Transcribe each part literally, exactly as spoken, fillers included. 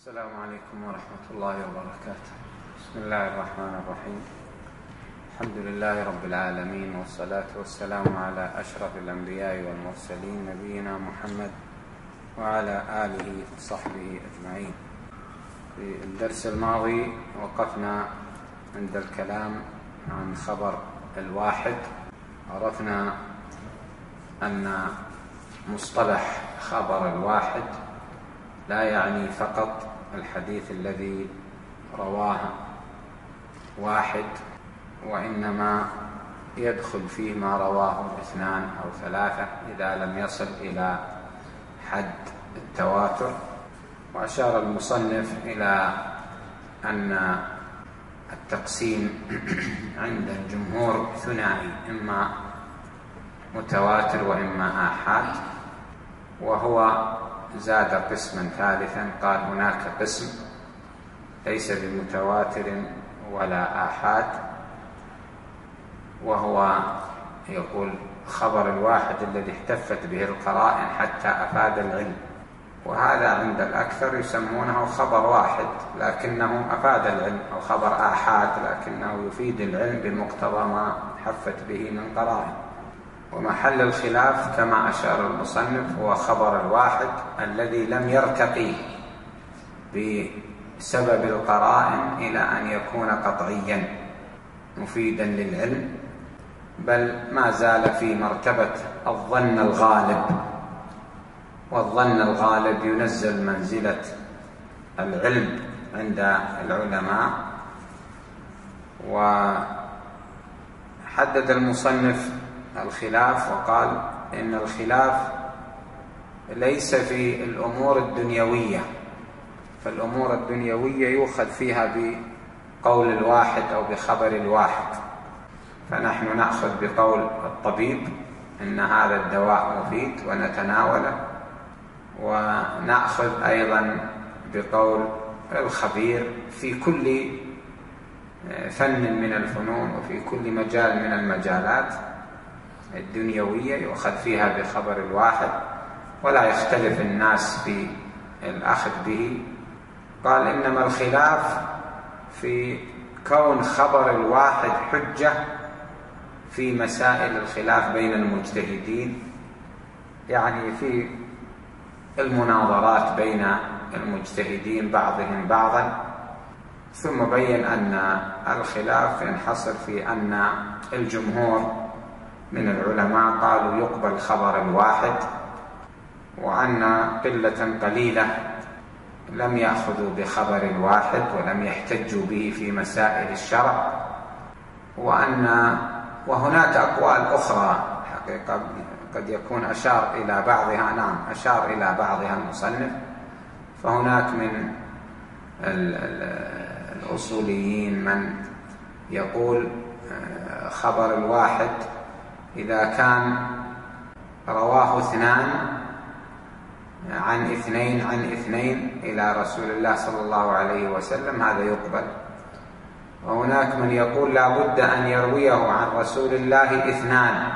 السلام عليكم ورحمة الله وبركاته. بسم الله الرحمن الرحيم. الحمد لله رب العالمين، والصلاة والسلام على أشرف الأنبياء والمرسلين نبينا محمد وعلى آله وصحبه أجمعين. في الدرس الماضي وقفنا عند الكلام عن خبر الواحد. عرفنا أن مصطلح خبر الواحد لا يعني فقط الحديث الذي رواه واحد، وإنما يدخل فيه ما رواه اثنان أو ثلاثة إذا لم يصل إلى حد التواتر. وأشار المصنف إلى أن التقسيم عند الجمهور ثنائي، إما متواتر وإما آحاد، وهو زاد قسما ثالثا، قال هناك قسم ليس بمتواتر ولا آحاد، وهو يقول خبر الواحد الذي احتفت به القرائن حتى أفاد العلم، وهذا عند الأكثر يسمونه خبر واحد لكنه أفاد العلم، أو خبر آحاد لكنه يفيد العلم بمقتضى ما حفت به من قرائن. ومحل الخلاف كما أشار المصنف هو خبر الواحد الذي لم يرتقي بسبب القرائن إلى أن يكون قطعيا مفيدا للعلم، بل ما زال في مرتبة الظن الغالب، والظن الغالب ينزل منزلة العلم عند العلماء. وحدد المصنف الخلاف وقال إن الخلاف ليس في الأمور الدنيوية، فالأمور الدنيوية يؤخذ فيها بقول الواحد أو بخبر الواحد، فنحن نأخذ بقول الطبيب إن هذا الدواء مفيد ونتناوله، ونأخذ أيضا بقول الخبير في كل فن من الفنون وفي كل مجال من المجالات الدنيوية يؤخذ فيها بخبر الواحد، ولا يختلف الناس في الأخذ به. قال إنما الخلاف في كون خبر الواحد حجة في مسائل الخلاف بين المجتهدين، يعني في المناظرات بين المجتهدين بعضهم بعضا. ثم بين أن الخلاف ينحصر في أن الجمهور من العلماء قالوا يقبل خبر الواحد، وأن قلة قليلة لم يأخذوا بخبر الواحد ولم يحتجوا به في مسائل الشرع، وأن وهناك أقوال أخرى حقيقة قد يكون أشار إلى بعضها، نعم أشار إلى بعضها المصنف. فهناك من الأصوليين من يقول خبر الواحد إذا كان رواه اثنان عن اثنين عن اثنين إلى رسول الله صلى الله عليه وسلم هذا يقبل. وهناك من يقول لا بد أن يرويه عن رسول الله اثنان،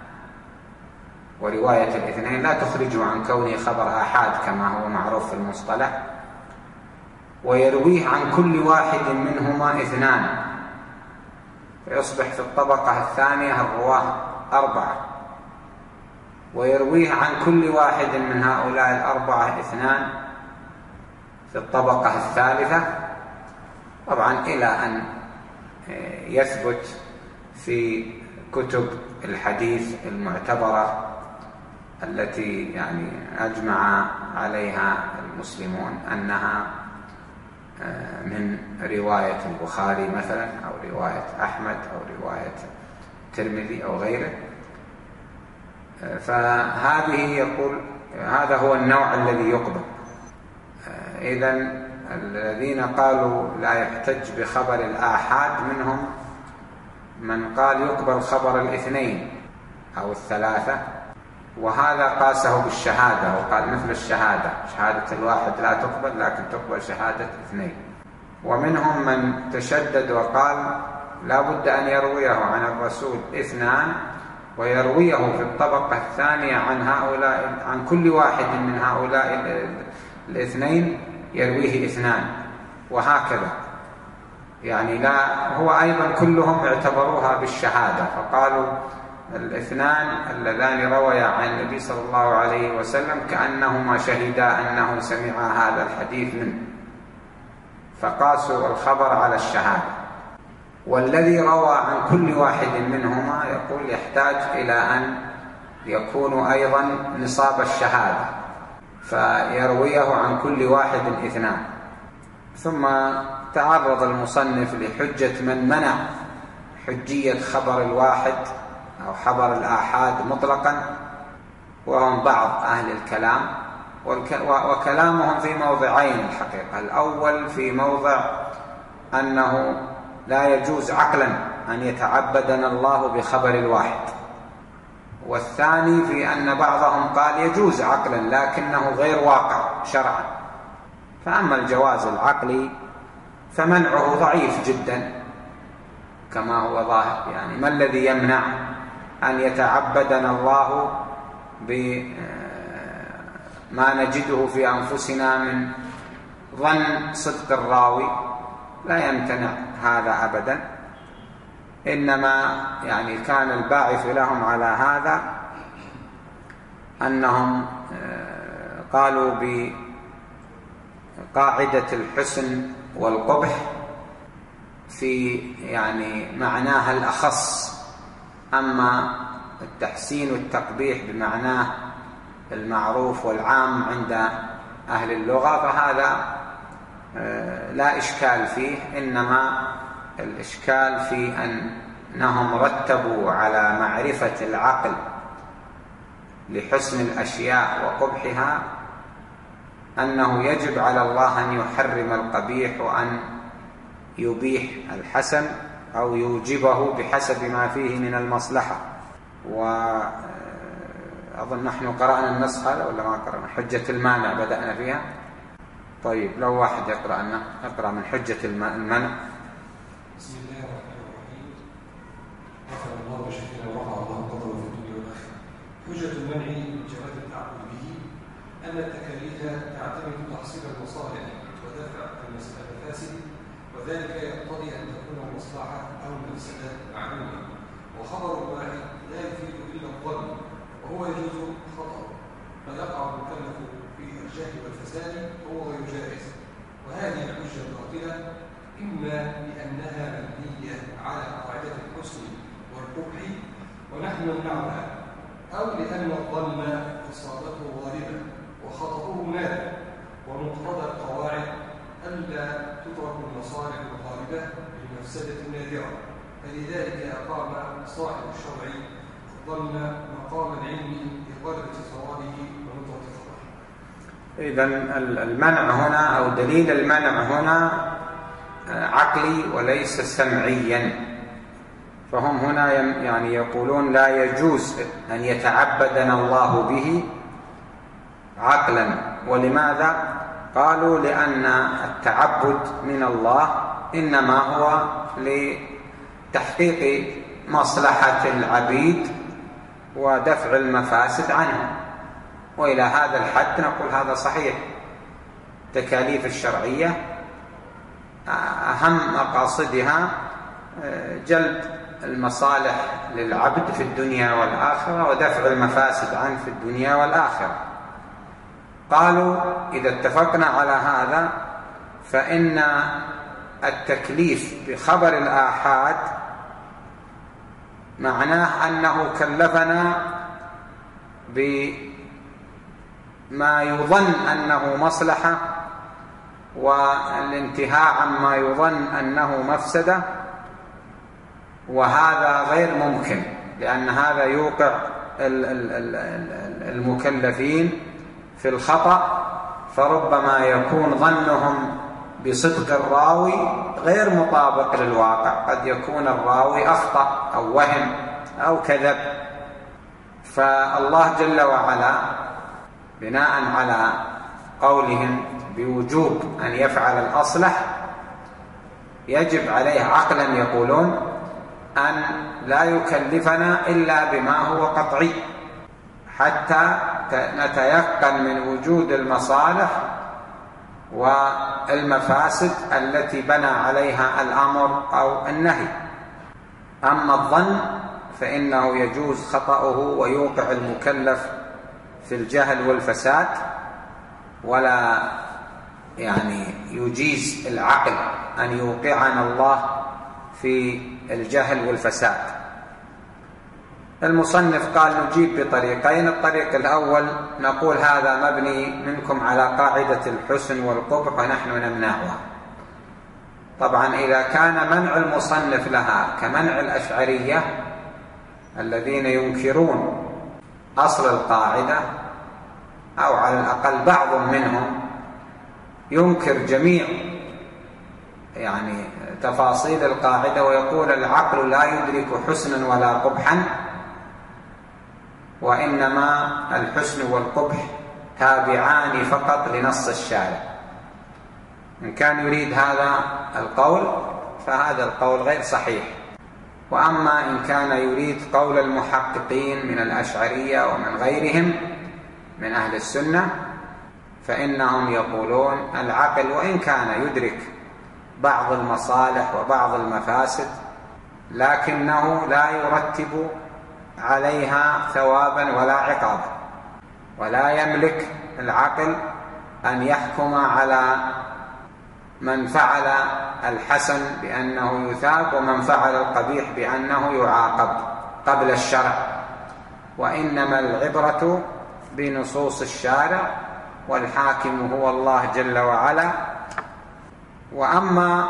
ورواية الاثنين لا تخرجه عن كونه خبر آحاد كما هو معروف في المصطلح، ويرويه عن كل واحد منهما اثنان، فيصبح في الطبقة الثانية الرواه أربعة، ويرويه عن كل واحد من هؤلاء الأربعة اثنان في الطبقة الثالثة، طبعا إلى أن يثبت في كتب الحديث المعتبرة التي يعني أجمع عليها المسلمون أنها من رواية البخاري مثلا، أو رواية أحمد، أو رواية الترمذي أو غيره. فهذه يقول هذا هو النوع الذي يقبل. إذن الذين قالوا لا يحتج بخبر الآحاد منهم من قال يقبل خبر الاثنين أو الثلاثة، وهذا قاسه بالشهادة وقال مثل الشهادة، شهادة الواحد لا تقبل لكن تقبل شهادة اثنين. ومنهم من تشدد وقال لا بد أن يرويه عن الرسول اثنان، ويرويه في الطبقة الثانية عن هؤلاء عن كل واحد من هؤلاء الاثنين يرويه اثنان، وهكذا. يعني لا هو أيضا كلهم اعتبروها بالشهادة، فقالوا الاثنان اللذان رويا عن النبي صلى الله عليه وسلم كأنهما شهدا أنه سمع هذا الحديث منه، فقاسوا الخبر على الشهادة. والذي روى عن كل واحد منهما يقول يحتاج إلى أن يكون أيضا نصاب الشهادة، فيرويه عن كل واحد اثنان. ثم تعرض المصنف لحجة من منع حجية خبر الواحد أو خبر الآحاد مطلقا، وهم بعض أهل الكلام، وكلامهم في موضعين الحقيقة. الأول في موضع أنه لا يجوز عقلا أن يتعبدنا الله بخبر الواحد، والثاني في أن بعضهم قال يجوز عقلا لكنه غير واقع شرعا. فأما الجواز العقلي فمنعه ضعيف جدا كما هو ظاهر. يعني ما الذي يمنع أن يتعبدنا الله بما نجده في أنفسنا من ظن صدق الراوي؟ لا يمتنع هذا أبدا، إنما يعني كان الباعث لهم على هذا أنهم قالوا بقاعدة الحسن والقبح في يعني معناها الأخص، أما التحسين والتقبيح بمعناه المعروف والعام عند أهل اللغة فهذا لا إشكال فيه، إنما الإشكال في أنهم رتبوا على معرفة العقل لحسن الأشياء وقبحها أنه يجب على الله أن يحرم القبيح وأن يبيح الحسن أو يوجبه بحسب ما فيه من المصلحة. وأظن نحن قرأنا النص هذا ولا ما قرأنا؟ حجة المانع بدأنا فيها. طيب لو واحد يقرأ لنا، اقرأ من حجة المنع. بسم الله الرحمن الرحيم. غفر الله وشكرا ورفع الله قدره في الدنيا والآخرة. حجة المنع من جواز التعبد به أن التكاليف تعتمد تحصيل المصالح ودفع المفاسد، وذلك يقتضي أن تكون المصلحة أو المفسدة معلومة، وخبر الواحد لا يفيد إلا الظن، وهو يجوز خطأ، فيقع المكلف في الجهل والفساد وهو غير جائز. وهذه الحجة الباطلة إما لأنها مبنية على قاعدة الحسن والقبح ونحن نمنعها، أو لأن الظن إصابته غالبة وخطأه نادر، ومقتضى القواعد ألا تترك المصالح الغالبة للمفسدة النادرة، فلذلك أقام صاحب الشرع الظن مقام العلم لغلبة صوابه ونظرة خطأه. إذن المنع هنا أو دليل المنع هنا عقلي وليس سمعيا، فهم هنا يعني يقولون لا يجوز أن يتعبدنا الله به عقلا. ولماذا؟ قالوا لأن التعبد من الله إنما هو لتحقيق مصلحة العبيد ودفع المفاسد عنهم، وإلى هذا الحد نقول هذا صحيح. التكاليف الشرعية أهم مقاصدها جلب المصالح للعبد في الدنيا والآخرة ودفع المفاسد عنه في الدنيا والآخرة. قالوا إذا اتفقنا على هذا فإن التكليف بخبر الآحاد معناه أنه كلفنا بما يظن أنه مصلحة والانتهاء عما يظن أنه مفسدة، وهذا غير ممكن، لأن هذا يوقع المكلفين في الخطأ، فربما يكون ظنهم بصدق الراوي غير مطابق للواقع، قد يكون الراوي أخطأ أو وهم أو كذب. فالله جل وعلا بناء على قولهم بوجوب أن يفعل الأصلح يجب عليه عقلا يقولون أن لا يكلفنا إلا بما هو قطعي حتى نتيقن من وجود المصالح والمفاسد التي بنى عليها الأمر أو النهي. أما الظن فإنه يجوز خطأه ويوقع المكلف في الجهل والفساد، ولا يعني يجيز العقل أن يوقعنا الله في الجهل والفساد. المصنف قال نجيب بطريقين. الطريق الأول نقول هذا مبني منكم على قاعدة الحسن والقبح ونحن نمنعها. طبعا إذا كان منع المصنف لها كمنع الأشعرية الذين ينكرون أصل القاعدة، أو على الأقل بعض منهم ينكر جميع يعني تفاصيل القاعدة ويقول العقل لا يدرك حسنا ولا قبحا، وإنما الحسن والقبح تابعان فقط لنص الشارع. إن كان يريد هذا القول فهذا القول غير صحيح. وأما إن كان يريد قول المحققين من الأشعرية ومن غيرهم من أهل السنة فإنهم يقولون العقل وإن كان يدرك بعض المصالح وبعض المفاسد لكنه لا يرتب عليها ثوابا ولا عقابا، ولا يملك العقل أن يحكم على من فعل الحسن بأنه يثاب ومن فعل القبيح بأنه يعاقب قبل الشرع، وإنما العبرة بنصوص الشارع والحاكم هو الله جل وعلا. وأما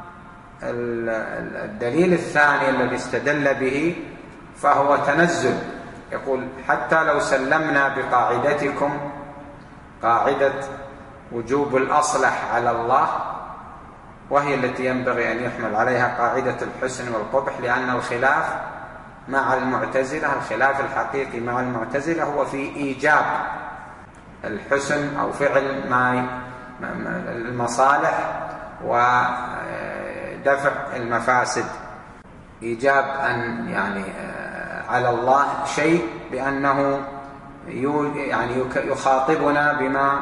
الدليل الثاني الذي استدل به فهو تنزل، يقول حتى لو سلمنا بقاعدتكم قاعدة وجوب الأصلح على الله، وهي التي ينبغي أن يحمل عليها قاعدة الحسن والقبح، لأن الخلاف مع المعتزلة الخلاف الحقيقي مع المعتزلة هو في إيجاب الحسن أو فعل ما المصالح ودفع المفاسد، إيجاب أن يعني على الله شيء بأنه يعني يخاطبنا بما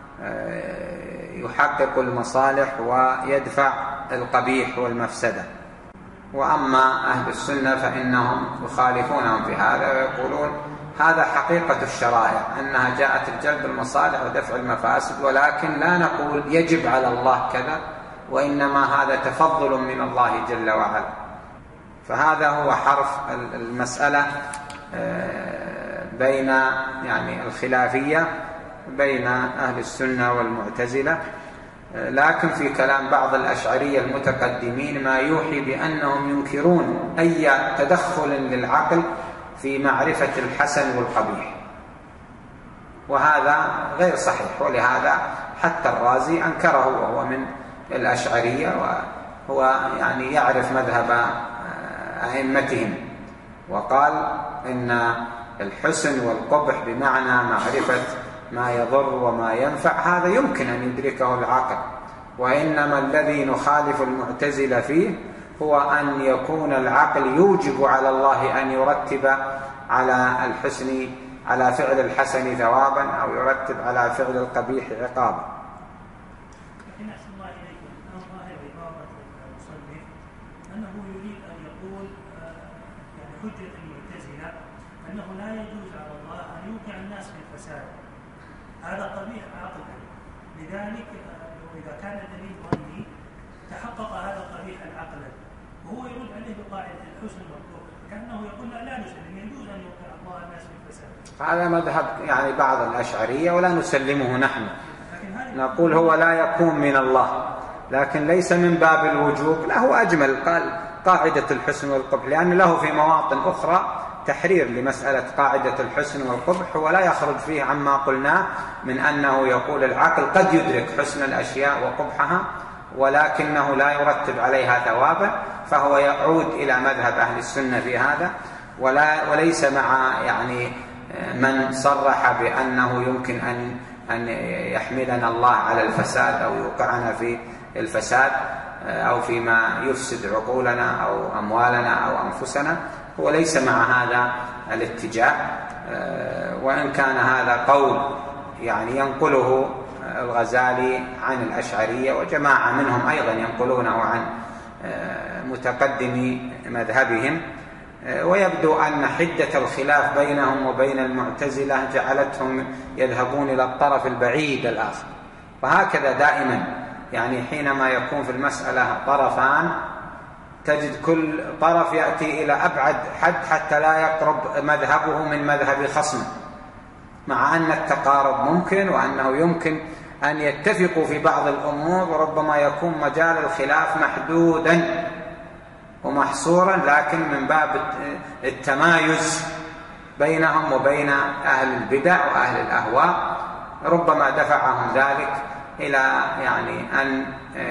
يحقق المصالح ويدفع القبيح والمفسدة. وأما أهل السنة فإنهم يخالفونهم في هذا ويقولون هذا حقيقة الشرائع أنها جاءت الجلب المصالح ودفع المفاسد، ولكن لا نقول يجب على الله كذا، وإنما هذا تفضل من الله جل وعلا. فهذا هو حرف المسألة بين يعني الخلافية بين أهل السنة والمعتزلة. لكن في كلام بعض الأشعرية المتقدمين ما يوحي بأنهم ينكرون أي تدخل للعقل في معرفة الحسن والقبيح، وهذا غير صحيح. ولهذا حتى الرازي أنكره وهو من الأشعرية، وهو يعني يعرف مذهب أئمتهم، وقال إن الحسن والقبح بمعنى معرفة ما يضر وما ينفع هذا يمكن أن يدركه العقل، وإنما الذي نخالف المعتزلة فيه هو أن يكون العقل يوجب على الله أن يرتب على الحسن على فعل الحسن ثوابا أو يرتب على فعل القبيح عقابا. لكن أحسن الله إليكم أن ظاهر عبارة المصنف أنه يريد أن يقول يعني حجة المعتزلة أنه لا يجوز على الله أن يوقع الناس في الفساد، هذا قبيح عقلا، لذلك إذا كان الدليل ظني تحقق هذا القبيح عقلا، وهو يرد عليه بقاعدة الحسن والقبح، كأنه يقول لا نسلم يجوز أن يوقع الله الناس في الفساد. هذا مذهب يعني بعض الأشعرية ولا نسلمه نحن، نقول هو لا يكون من الله، لكن ليس من باب الوجوب، له أجمل قال قاعدة الحسن والقبح، لأن له في مواطن أخرى تحرير لمسألة قاعدة الحسن والقبح، ولا يخرج فيه عما قلناه من أنه يقول العقل قد يدرك حسن الأشياء وقبحها ولكنه لا يرتب عليها ثوابا، فهو يعود إلى مذهب أهل السنة في هذا، ولا وليس مع يعني من صرح بأنه يمكن أن أن يحملنا الله على الفساد أو يوقعنا في الفساد أو فيما يفسد عقولنا أو أموالنا أو أنفسنا، هو ليس مع هذا الاتجاه. وإن كان هذا قول يعني ينقله الغزالي عن الأشعرية، وجماعة منهم أيضا ينقلونه عن متقدمي مذهبهم. ويبدو أن حدة الخلاف بينهم وبين المعتزلة جعلتهم يذهبون إلى الطرف البعيد الآخر. وهكذا دائما، يعني حينما يكون في المسألة طرفان تجد كل طرف يأتي إلى أبعد حد حتى لا يقرب مذهبه من مذهب خصمه، مع أن التقارب ممكن وأنه يمكن أن يتفقوا في بعض الأمور، وربما يكون مجال الخلاف محدودا ومحصورا، لكن من باب التمايز بينهم وبين أهل البدع وأهل الأهواء ربما دفعهم ذلك إلى يعني أن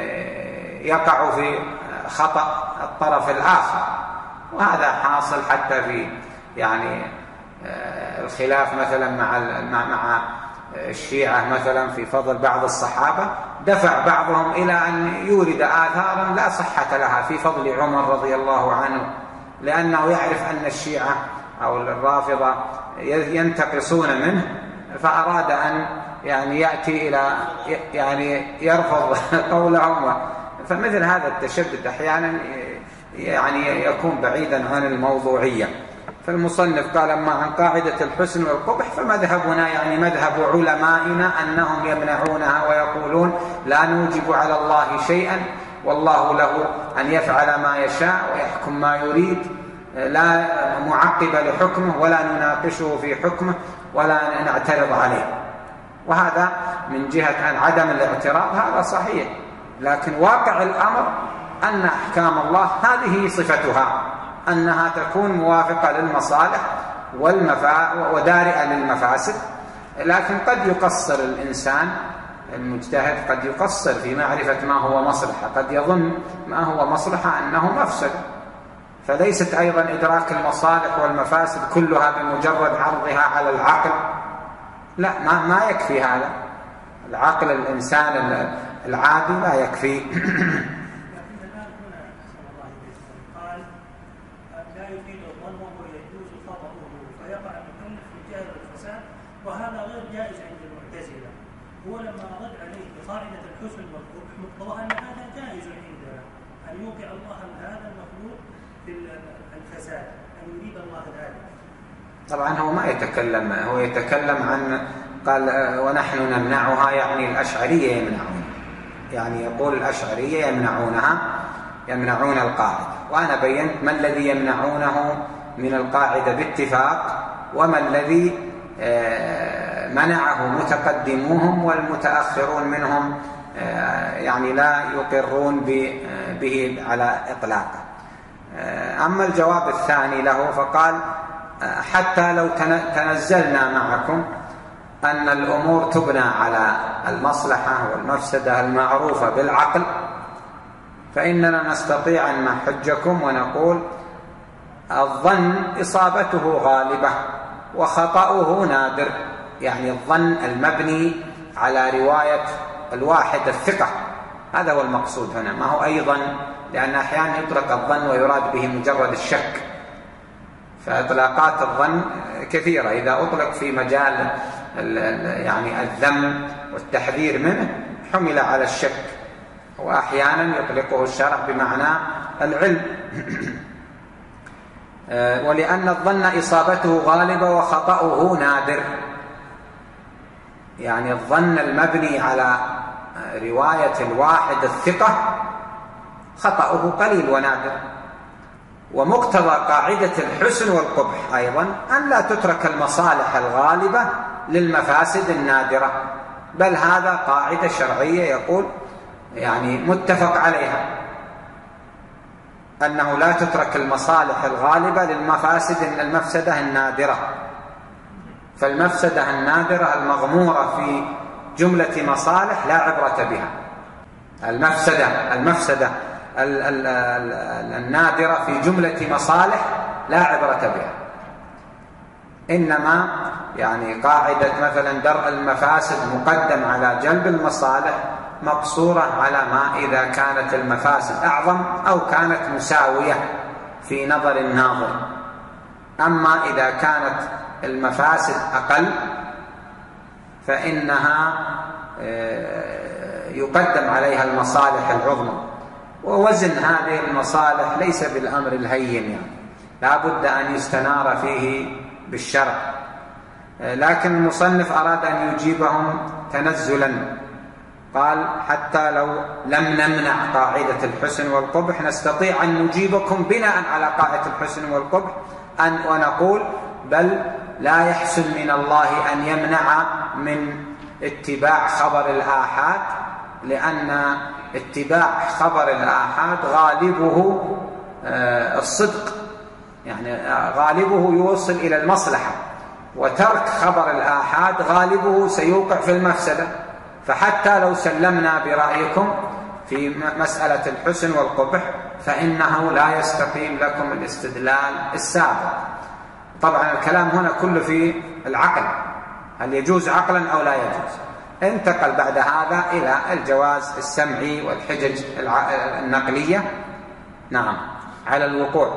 يقعوا في خطأ الطرف الآخر. وهذا حاصل حتى في يعني الخلاف مثلا مع مع الشيعة مثلا في فضل بعض الصحابة، دفع بعضهم إلى أن يورد آثارا لا صحة لها في فضل عمر رضي الله عنه، لأنه يعرف أن الشيعة أو الرافضة ينتقصون منه، فأراد أن يعني يأتي إلى يعني يرفض قولهم. فمثل هذا التشدد أحيانا يعني يكون بعيدا عن الموضوعية. فالمصنف قال: أما عن قاعدة الحسن والقبح فمذهبنا يعني مذهب علمائنا أنهم يمنعونها ويقولون لا نوجب على الله شيئا والله له أن يفعل ما يشاء ويحكم ما يريد، لا معقب لحكمه ولا نناقشه في حكمه ولا نعترض عليه. وهذا من جهة أن عدم الاعتراض هذا صحيح، لكن واقع الأمر أن أحكام الله هذه صفتها، أنها تكون موافقة للمصالح والمفا... ودارئة للمفاسد. لكن قد يقصر الإنسان المجتهد، قد يقصر في معرفة ما هو مصلحة، قد يظن ما هو مصلحة أنه مفسد، فليست أيضا إدراك المصالح والمفاسد كلها بمجرد عرضها على العقل، لا، ما, ما يكفي هذا. العقل الإنسان العادي لا يكفي. وهذا غير جائز عند المعتزلة. هو لما رد عليه بقاعدة الحسن والقبح مقتضى أن هذا جائز عندنا، أن يوقع الله هذا المخلوق في الفساد، أن يريد الله ذلك. طبعا هو ما يتكلم، هو يتكلم عن قال ونحن نمنعها، يعني الأشعرية يمنعون، يعني يقول الأشعرية يمنعونها، يمنعون القاعدة. وأنا بينت ما الذي يمنعونه من القاعدة باتفاق، وما الذي منعه متقدموهم والمتأخرون منهم يعني لا يقرون به على إطلاقه. أما الجواب الثاني له فقال: حتى لو تنزلنا معكم أن الأمور تبنى على المصلحة والمفسدة المعروفة بالعقل، فإننا نستطيع أن نحجكم ونقول الظن إصابته غالبة وخطأه نادر، يعني الظن المبني على رواية الواحد الثقة، هذا هو المقصود هنا، ما هو أيضا، لأن أحيانا يطلق الظن ويراد به مجرد الشك، فإطلاقات الظن كثيرة، إذا أطلق في مجال يعني الذم والتحذير منه حمل على الشك، وأحيانا يطلقه الشرع بمعنى العلم. ولأن الظن إصابته غالبة وخطأه نادر، يعني الظن المبني على رواية الواحد الثقة خطأه قليل ونادر. ومقتضى قاعدة الحسن والقبح أيضا أن لا تترك المصالح الغالبة للمفاسد النادرة، بل هذا قاعدة شرعية يقول يعني متفق عليها، أنه لا تترك المصالح الغالبة للمفاسد المفسدة النادرة. فالمفسدة النادرة المغمورة في جملة مصالح لا عبرة بها، المفسدة المفسدة النادرة في جملة مصالح لا عبرة بها، إنما يعني قاعدة مثلا درء المفاسد مقدم على جلب المصالح مقصورة على ما إذا كانت المفاسد أعظم أو كانت مساوية في نظر الناظر. أما إذا كانت المفاسد أقل فإنها يقدم عليها المصالح العظمى، ووزن هذه المصالح ليس بالأمر الهين، يعني لا بد أن يستنار فيه بالشرع. لكن المصنف أراد أن يجيبهم تنزلا، قال حتى لو لم نمنع قاعدة الحسن والقبح نستطيع أن نجيبكم بناء على قاعدة الحسن والقبح أن ونقول بل لا يحسن من الله أن يمنع من اتباع خبر الآحاد، لأن اتباع خبر الآحاد غالبه الصدق، يعني غالبه يوصل إلى المصلحة، وترك خبر الآحاد غالبه سيوقع في المفسدة. فحتى لو سلمنا برأيكم في مسألة الحسن والقبح فإنه لا يستقيم لكم الاستدلال السابق. طبعا الكلام هنا كله في العقل، هل يجوز عقلا أو لا يجوز. انتقل بعد هذا إلى الجواز السمعي والحجج النقلية. نعم، على الوقوع.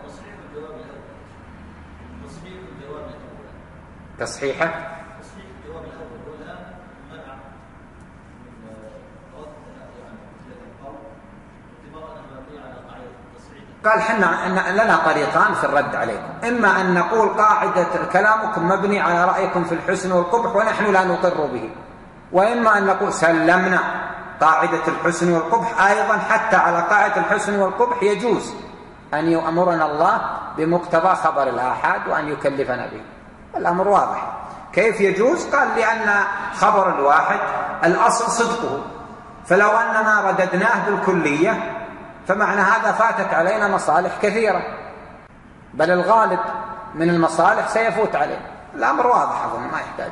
تصحيحه قال حنا لنا طريقان في الرد عليكم، إما أن نقول قاعدة كلامكم مبني على رأيكم في الحسن والقبح ونحن لا نقر به، وإما أن نقول سلمنا قاعدة الحسن والقبح أيضا، حتى على قاعدة الحسن والقبح يجوز أن يأمرنا الله بمقتضى خبر الآحاد وأن يكلفنا به. الأمر واضح. كيف يجوز؟ قال لأن خبر الواحد الأصل صدقه، فلو أننا رددناه بالكلية فمعنى هذا فاتت علينا مصالح كثيرة، بل الغالب من المصالح سيفوت علينا. الأمر واضح أظن ما يحتاج.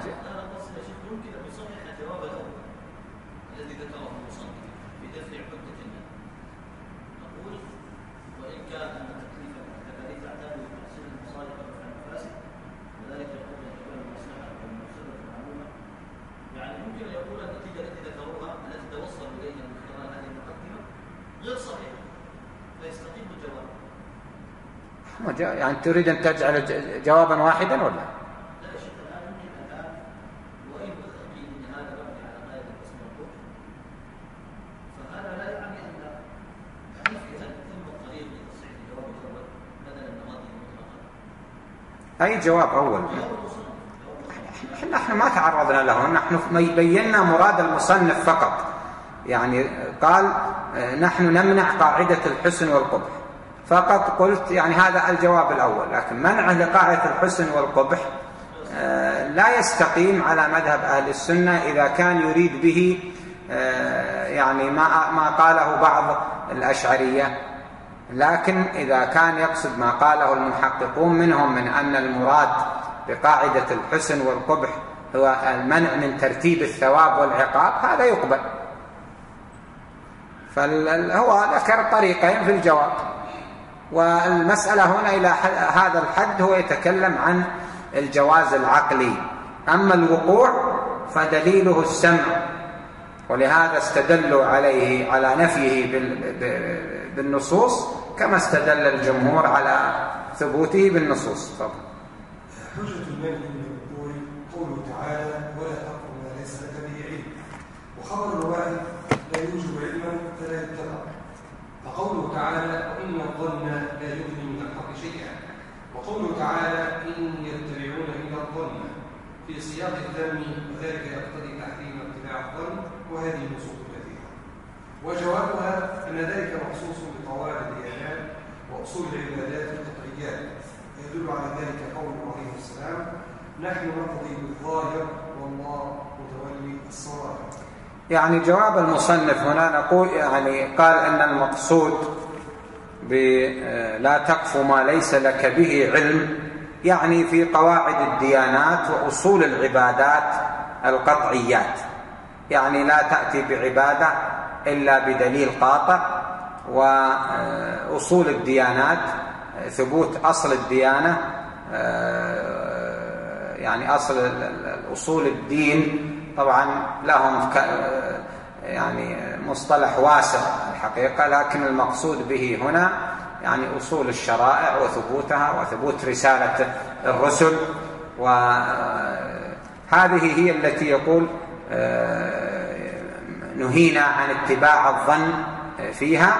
يعني تريد أن تجعل جوابا واحدا ولا؟ لا يا شيخ، الآن يمكن الآن وإن قيل إن هذا مبني على قاعدة القسم والقبح، فهذا لا يعني أن نفكر ثم الطريق لتصحيح الجواب الأول بدلا من ماضي مطلقا. أي جواب أول؟ نحن ما تعرضنا له، نحن بينا مراد المصنف فقط. يعني قال نحن نمنع قاعدة الحسن والقبح، فقط قلت يعني هذا الجواب الأول. لكن منعه لقاعدة الحسن والقبح لا يستقيم على مذهب أهل السنة إذا كان يريد به يعني ما ما قاله بعض الأشعرية. لكن إذا كان يقصد ما قاله المحققون منهم من أن المراد بقاعدة الحسن والقبح هو المنع من ترتيب الثواب والعقاب، هذا يقبل. فهو ذكر طريقين في الجواب، والمسألة هنا إلى هذا الحد هو يتكلم عن الجواز العقلي. أما الوقوع فدليله السمع، ولهذا استدلوا عليه على نفيه بالنصوص كما استدل الجمهور على ثبوته بالنصوص. طبعا حجة المنع من الوقوع قوله تعالى ولا تقف ما ليس لك به علم، وخبر الواحد لا يوجب علما فلا يتبع. فقوله تعالى وإن الظن لا يغني من الحق شيئا، وقوله تعالى إن يتبعون إلا الظن في سياق الذم، وذلك يقتضي تحريم اتباع الظن، وهذه نصوص كثيرة. وجوابها أن ذلك مخصوص بقواعد الديانات وأصول العبادات القطعيات، يدل على ذلك قوله عليه السلام نحن نقضي بالظاهر والله متولي الصواب. يعني جواب المصنف هنا نقول يعني قال أن المقصود بلا تقف ما ليس لك به علم يعني في قواعد الديانات وأصول العبادات القطعيات، يعني لا تأتي بعبادة إلا بدليل قاطع. وأصول الديانات ثبوت أصل الديانة، يعني أصل أصول الدين طبعا لهم يعني مصطلح واسع الحقيقة، لكن المقصود به هنا يعني أصول الشرائع وثبوتها وثبوت رسالة الرسل. وهذه هي التي يقول نهينا عن اتباع الظن فيها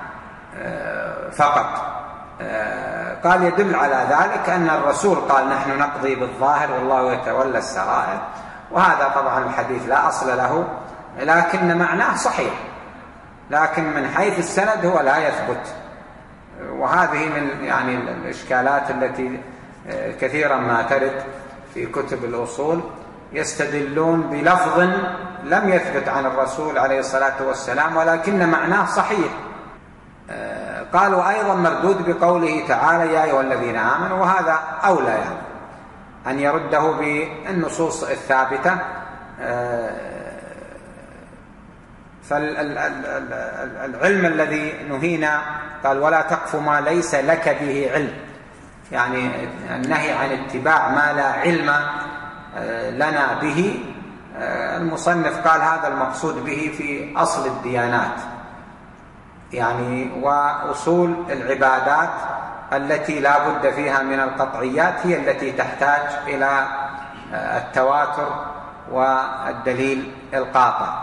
فقط. قال يدل على ذلك أن الرسول قال نحن نقضي بالظاهر والله يتولى السرائر، وهذا طبعا الحديث لا أصل له، لكن معناه صحيح، لكن من حيث السند هو لا يثبت. وهذه من يعني الإشكالات التي كثيرا ما ترد في كتب الأصول، يستدلون بلفظ لم يثبت عن الرسول عليه الصلاة والسلام ولكن معناه صحيح. قالوا أيضا مردود بقوله تعالى يا أيها الذين آمنوا، وهذا أولى يعني أن يرده بالنصوص الثابتة. فالعلم الذي نهينا قال ولا تقف ما ليس لك به علم، يعني النهي عن اتباع ما لا علم لنا به. المصنف قال هذا المقصود به في أصل الديانات، يعني وأصول العبادات التي لا بد فيها من القطعيات هي التي تحتاج إلى التواتر والدليل القاطع.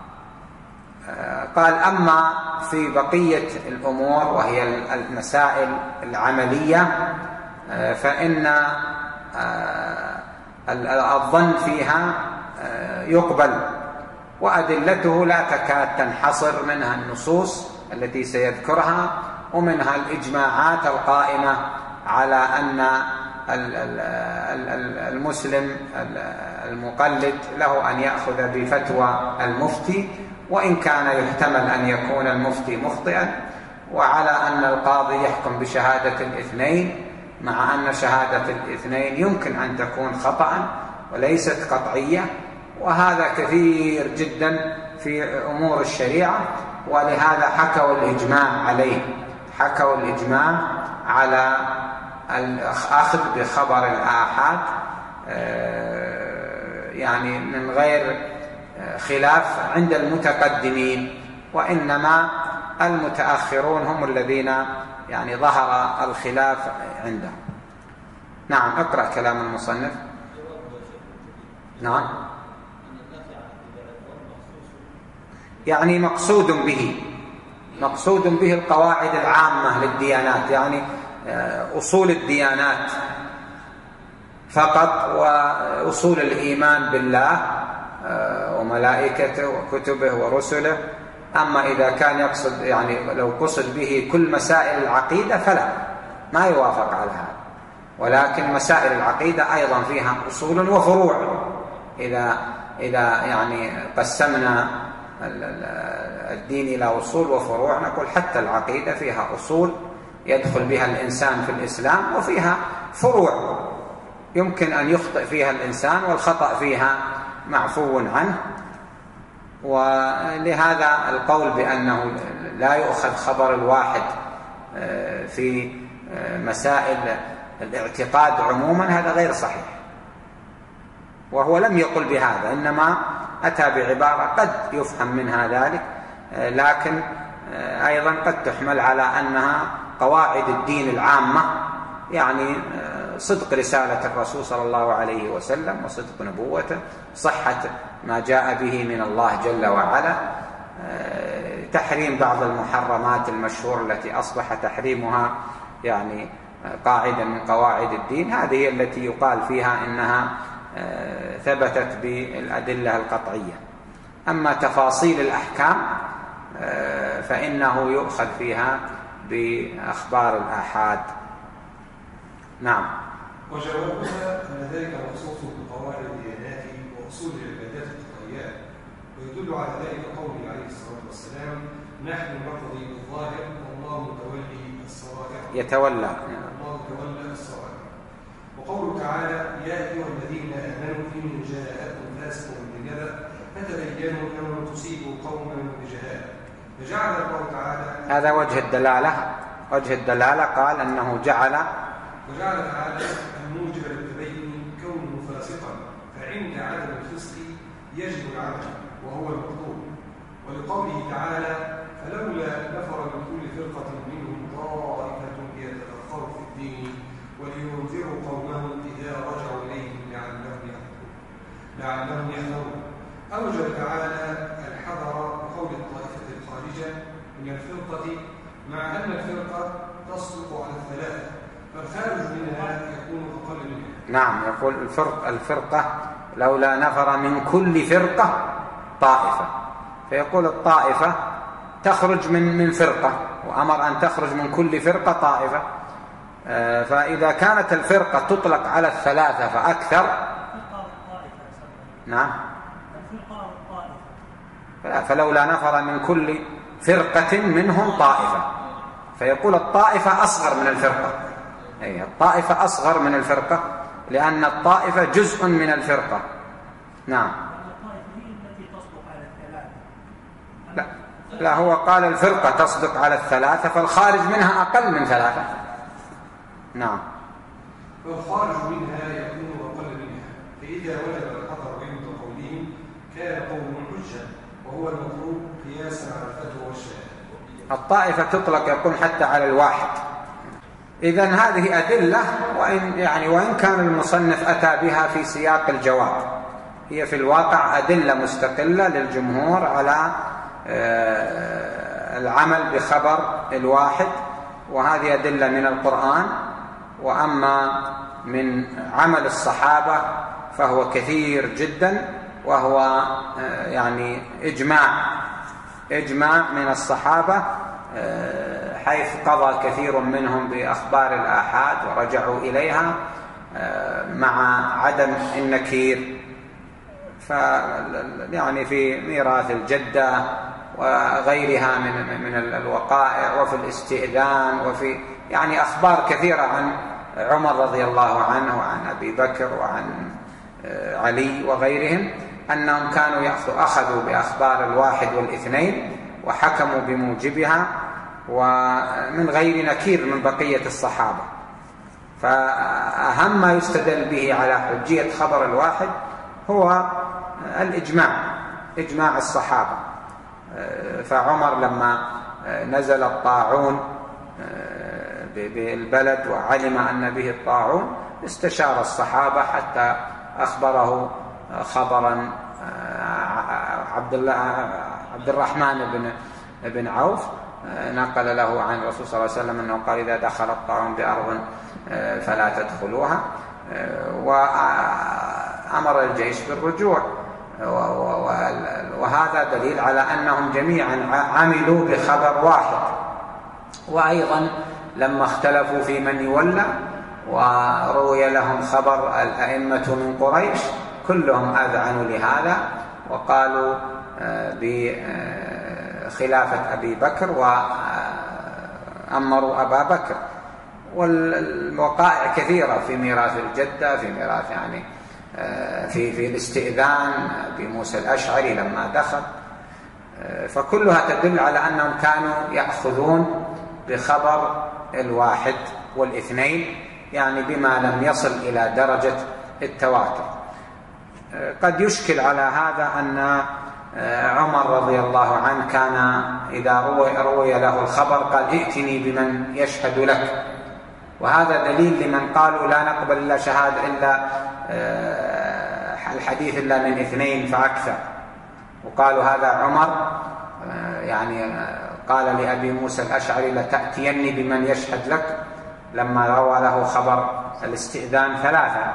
قال أما في بقية الأمور وهي المسائل العملية فإن الظن فيها يقبل، وأدلته لا تكاد تنحصر، منها النصوص التي سيذكرها ومنها الإجماعات القائمة على أن المسلم المقلد له أن يأخذ بفتوى المفتي وإن كان يحتمل أن يكون المفتي مخطئا، وعلى أن القاضي يحكم بشهادة الاثنين، مع أن شهادة الاثنين يمكن أن تكون خطأ وليست قطعية. وهذا كثير جدا في أمور الشريعة، ولهذا حكوا الإجماع عليه، حكوا الإجماع على الأخذ بخبر الآحاد يعني من غير خلاف عند المتقدمين، وإنما المتأخرون هم الذين يعني ظهر الخلاف عندهم. نعم، اقرأ كلام المصنف. نعم، يعني مقصود به مقصود به القواعد العامة للديانات، يعني أصول الديانات فقط، وأصول الإيمان بالله وملائكته وكتبه ورسله. أما إذا كان يقصد يعني لو قصد به كل مسائل العقيدة فلا، ما يوافق على هذا. ولكن مسائل العقيدة أيضا فيها أصول وفروع. إذا إذا يعني قسمنا الدين إلى أصول وفروع نقول حتى العقيدة فيها أصول يدخل بها الإنسان في الإسلام، وفيها فروع يمكن أن يخطئ فيها الإنسان والخطأ فيها معفو عنه. ولهذا القول بأنه لا يؤخذ خبر الواحد في مسائل الاعتقاد عموما هذا غير صحيح، وهو لم يقل بهذا، إنما أتى بعبارة قد يفهم منها ذلك، لكن أيضا قد تحمل على أنها قواعد الدين العامة، يعني صدق رسالة الرسول صلى الله عليه وسلم وصدق نبوته، صحة ما جاء به من الله جل وعلا، تحريم بعض المحرمات المشهورة التي أصبح تحريمها يعني قاعدة من قواعد الدين، هذه هي التي يقال فيها إنها ثبتت بالأدلة القطعية. أما تفاصيل الأحكام فإنه يؤخذ فيها بأخبار الآحاد. نعم. وجوابها أن ذلك مخصوص بقواعد الديانات وأصول العبادات القطعيات، ويدل على ذلك قوله عليه الصلاة والسلام نحن نقضي بالظاهر والله متولي السرائر. يتولى الله تولى السرائر. وقوله تعالى يا أيها الذين آمنوا إن جاءكم فاسق بنبأ فتبينوا أن تصيبوا قوما بجهالة، فجعل الله تعالى هذا وجه الدلالة. وجه الدلالة قال أنه جعل وجعل تعالى الموجب للتبين كونه فاسقا، فعند عدم الفسق يجب العدل وهو المطلوب. ولقوله تعالى فلولا نفر من كل فرقة منهم طائفة ليتفقهوا في الدين ولينذروا قومهم إذا رجعوا إليهم لعلهم يحذرون لعلهم يحذرون. أوجب تعالى الحذر من الفرقة مع أن الفرقة تصدق على الثلاثة فالخارج منها يكون أقل منها. نعم، يقول الفرق الفرقة لولا نفر من كل فرقة طائفة، فيقول الطائفة تخرج من من فرقة، وأمر أن تخرج من كل فرقة طائفة. فإذا كانت الفرقة تطلق على الثلاثة فأكثر. نعم، فلولا نفر من كل فرقة منهم طائفة، فيقول الطائفة أصغر من الفرقة. أي الطائفة أصغر من الفرقة لأن الطائفة جزء من الفرقة. نعم. لا لا هو قال الفرقة تصدق على الثلاثة فالخارج منها أقل من ثلاثة. نعم. والخارج منها يكون أقل منها، فإذا وجب الخطر عند قولهم كان قولهم حجة وهو المطلوب قياسا على الفتوى والشهادة. الطائفة تطلق يكون حتى على الواحد. إذن هذه أدلة، وإن يعني وإن كان المصنف أتى بها في سياق الجواب، هي في الواقع أدلة مستقلة للجمهور على العمل بخبر الواحد، وهذه أدلة من القرآن. وأما من عمل الصحابة فهو كثير جدا، وهو يعني إجماع إجماع من الصحابة، حيث قضى كثير منهم بأخبار الآحاد ورجعوا إليها مع عدم النكير. ف يعني في ميراث الجدة وغيرها من من الوقائع، وفي الاستئذان، وفي يعني أخبار كثيرة عن عمر رضي الله عنه وعن أبي بكر وعن علي وغيرهم، أنهم كانوا أخذوا بأخبار الواحد والاثنين وحكموا بموجبها ومن غير نكير من بقية الصحابة. فأهم ما يستدل به على حجية خبر الواحد هو الإجماع، إجماع الصحابة. فعمر لما نزل الطاعون بالبلد وعلم أن به الطاعون استشار الصحابة حتى أخبره خبرا عبد الله عبد الرحمن بن بن عوف، نقل له عن الرسول صلى الله عليه وسلم أنه قال إذا دخل الطاعون بأرض فلا تدخلوها، وأمر الجيش بالرجوع. وهذا دليل على أنهم جميعا عملوا بخبر واحد. وأيضا لما اختلفوا في من يولى وروي لهم خبر الأئمة من قريش كلهم أذعنوا لهذا وقالوا بخلافة أبي بكر وأمروا أبا بكر. والوقائع كثيرة في ميراث الجدة، في ميراث يعني في في الاستئذان بموسى الأشعري لما دخل، فكلها تدل على أنهم كانوا يأخذون بخبر الواحد والاثنين، يعني بما لم يصل إلى درجة التواتر. قد يشكل على هذا أن عمر رضي الله عنه كان إذا روي, روي له الخبر قال ائتني بمن يشهد لك، وهذا دليل لمن قالوا لا نقبل إلا شهادة إلا الحديث إلا من اثنين فأكثر. وقالوا هذا عمر يعني قال لأبي موسى الأشعري لتأتيني بمن يشهد لك لما روى له خبر الاستئذان ثلاثة.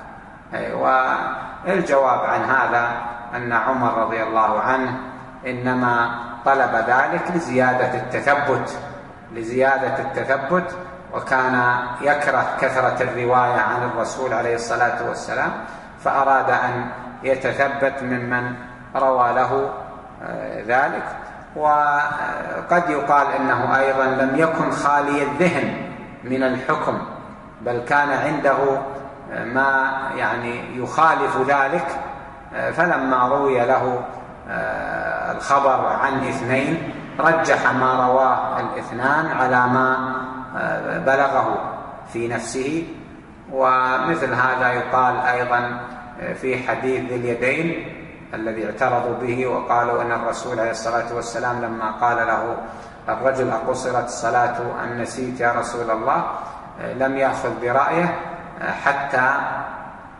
والجواب عن هذا أن عمر رضي الله عنه إنما طلب ذلك لزيادة التثبت لزيادة التثبت وكان يكره كثرة الرواية عن الرسول عليه الصلاة والسلام، فأراد أن يتثبت ممن روى له ذلك. وقد يقال إنه أيضا لم يكن خالي الذهن من الحكم، بل كان عنده ما يعني يخالف ذلك، فلما روي له الخبر عن اثنين رجح ما رواه الاثنان على ما بلغه في نفسه. ومثل هذا يقال أيضا في حديث ذي اليدين الذي اعترضوا به وقالوا أن الرسول عليه الصلاة والسلام لما قال له الرجل أقصرت الصلاة أم نسيت يا رسول الله، لم يأخذ برأيه حتى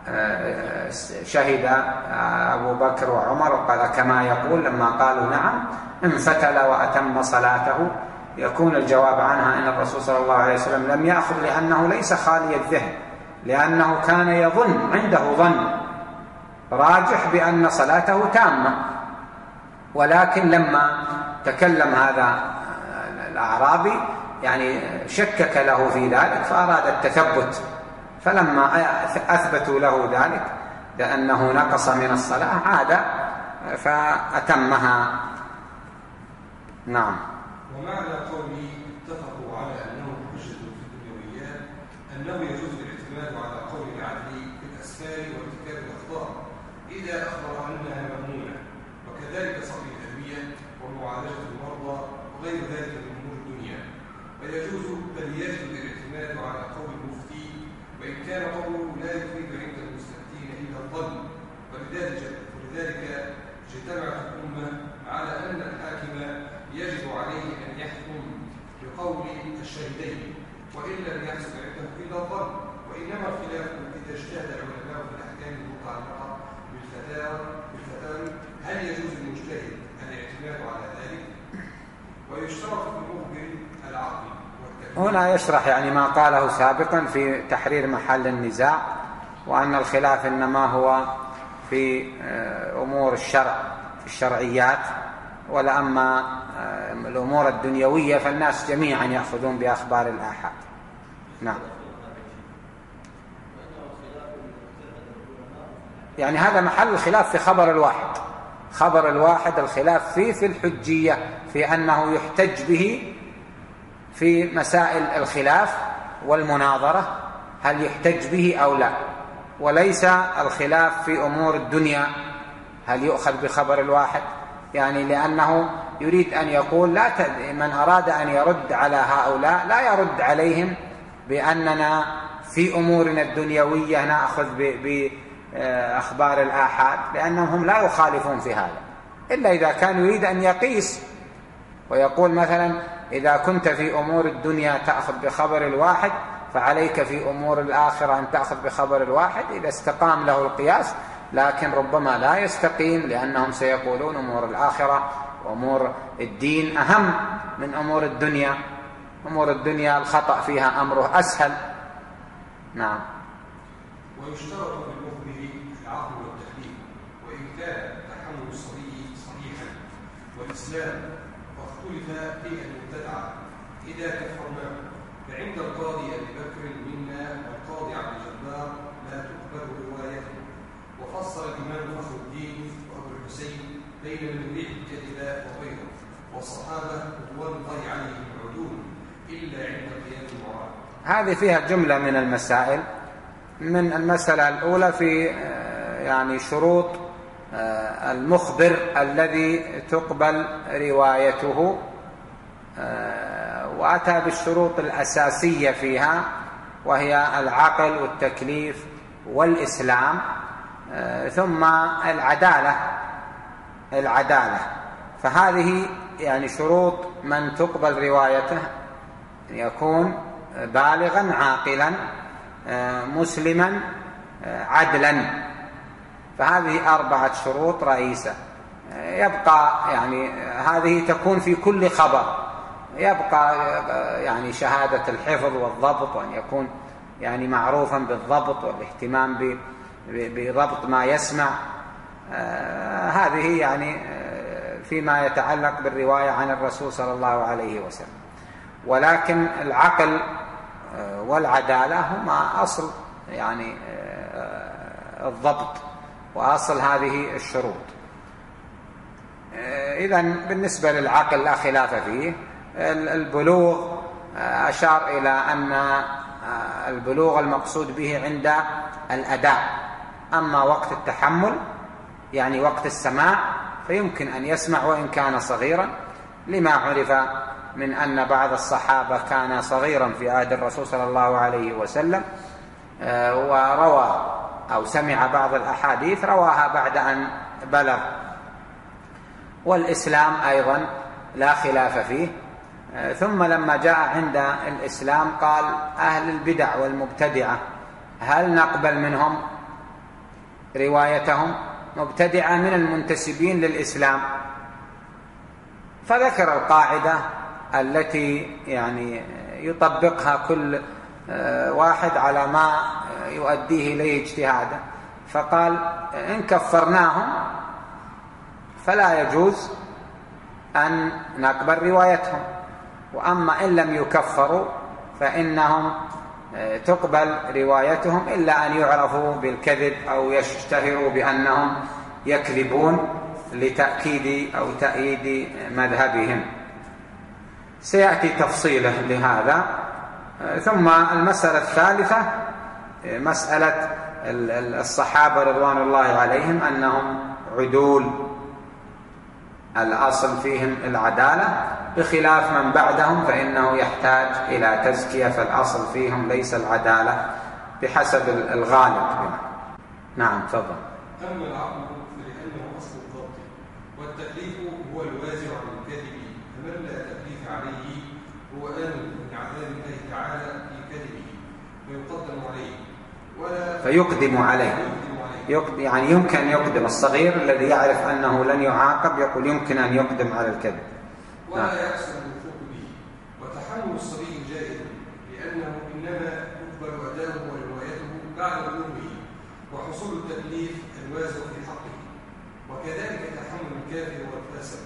شهد أبو بكر وعمر وقال كما يقول لما قالوا نعم انفتل وأتم صلاته، يكون الجواب عنها أن الرسول صلى الله عليه وسلم لم يأخذ لأنه ليس خالي الذهن، لأنه كان يظن عنده ظن راجح بأن صلاته تامة، ولكن لما تكلم هذا الأعرابي يعني شكك له في ذلك فأراد التثبت، فلما أثبتوا له ذلك لأنه نقص من الصلاة عاد فأتمها. نعم. ومعنى قولي اتفقوا على أنه حجة في الدنيويات أنه يجوز الاعتماد على قول العدل في الأسفار وارتكاب الأخطاء إذا أخبر أنها مأمونة، وكذلك صرف الأدوية ومعالجة المرضى وغير ذلك من أمور الدنيا. ويجوز بل يجب الاعتماد على قول المفتي وإن كان قوله لا يفيد عند المستفتين إلا الظن، ولذلك ولذلك اجتمعت الأمة على أن الحاكم يجب عليه أن يحكم بقول الشهيدين وإن لم يحصل عنده إلا الظن، وإنما الخلاف إذا اجتهد العلماء في الأحكام المتعلقة بالفتاوى بالفتاوى هل يجوز للمجتهد الاعتماد على ذلك؟ ويشترط في المخبر العقل. هنا يشرح يعني ما قاله سابقا في تحرير محل النزاع، وأن الخلاف إنما هو في أمور الشرع في الشرعيات، ولا أما الأمور الدنيوية فالناس جميعا يأخذون بأخبار الآحاد. نعم. يعني هذا محل الخلاف في خبر الواحد، خبر الواحد الخلاف فيه في الحجية، في أنه يحتج به في مسائل الخلاف والمناظرة هل يحتج به أو لا، وليس الخلاف في أمور الدنيا هل يؤخذ بخبر الواحد، يعني لأنه يريد أن يقول لا تد... من أراد أن يرد على هؤلاء لا يرد عليهم بأننا في أمورنا الدنيوية نأخذ بأخبار الآحاد، لأنهم لا يخالفون في هذا، إلا إذا كان يريد أن يقيس ويقول مثلا إذا كنت في أمور الدنيا تأخذ بخبر الواحد فعليك في أمور الآخرة أن تأخذ بخبر الواحد إذا استقام له القياس، لكن ربما لا يستقيم لأنهم سيقولون أمور الآخرة وأمور الدين أهم من أمور الدنيا، أمور الدنيا الخطأ فيها أمره أسهل. نعم. ويشترط في المخبر العقل والتكليف، وإن كان تحمل الصبي صحيحا والإسلام واختلف في المبتدعة إذا كفرناه، فعند القاضي أبي بكر منا والقاضي عبد الجبار لا تقبل روايته. وفصل الإمام فخر الدين وأبو الحسين بين من يريد الكذب وغيره، والصحابة رضوان الله عليهم معدوم إلا عند قيام المعارضة. هذه فيها جملة من المسائل. من المسألة الأولى في يعني شروط المخبر الذي تقبل روايته، وأتى بالشروط الأساسية فيها وهي العقل والتكليف والإسلام، ثم العدالة العدالة فهذه يعني شروط من تقبل روايته، يكون بالغا عاقلا مسلما عدلا، فهذه أربعة شروط رئيسة. يبقى يعني هذه تكون في كل خبر، يبقى يعني شهادة الحفظ والضبط، وأن يكون يعني معروفا بالضبط والاهتمام بضبط ما يسمع. آه هذه يعني آه فيما يتعلق بالرواية عن الرسول صلى الله عليه وسلم. ولكن العقل آه والعدالة هما أصل يعني آه الضبط وأصل هذه الشروط. آه إذن بالنسبة للعقل لا خلاف فيه. البلوغ آه أشار إلى أن آه البلوغ المقصود به عند الأداء، أما وقت التحمل يعني وقت السماع فيمكن أن يسمع وإن كان صغيرا، لما عرف من أن بعض الصحابة كان صغيرا في عهد الرسول صلى الله عليه وسلم وروى أو سمع بعض الأحاديث رواها بعد أن بلغ. والإسلام أيضا لا خلاف فيه. ثم لما جاء عند الإسلام قال أهل البدع والمبتدعة هل نقبل منهم روايتهم مبتدعة من المنتسبين للإسلام، فذكر القاعدة التي يعني يطبقها كل واحد على ما يؤديه إليه اجتهادا، فقال إن كفرناهم فلا يجوز أن نقبل روايتهم، وأما إن لم يكفروا فإنهم تقبل روايتهم إلا أن يعرفوا بالكذب أو يشتهروا بأنهم يكذبون لتأكيد أو تأييد مذهبهم. سيأتي تفصيله لهذا. ثم المسألة الثالثة مسألة الصحابة رضوان الله عليهم أنهم عدول، الأصل فيهم العدالة، بخلاف من بعدهم فإنه يحتاج إلى تزكية، فالأصل فيهم ليس العدالة بحسب الغالب. نعم تفضل. أما العقل فلأنه أصل الضبط، والتكليف هو الوازع عن الكذب، فمن لا تكليف عليه هو آمن من عذاب الله تعالى في كذبه فيقدم عليه ولا فيقدم عليه، يقدم يعني يمكن أن يقدم الصغير الذي يعرف أنه لن يعاقب، يقول يمكن أن يقدم على الكذب ولا يحسن الوثوق به. وتحمل الصبي جائز لأنه إنما يقبل أداؤه وروايته بعد بلوغه وحصول التكليف الوازع في حقه، وكذلك تحمل الكافر والفاسق،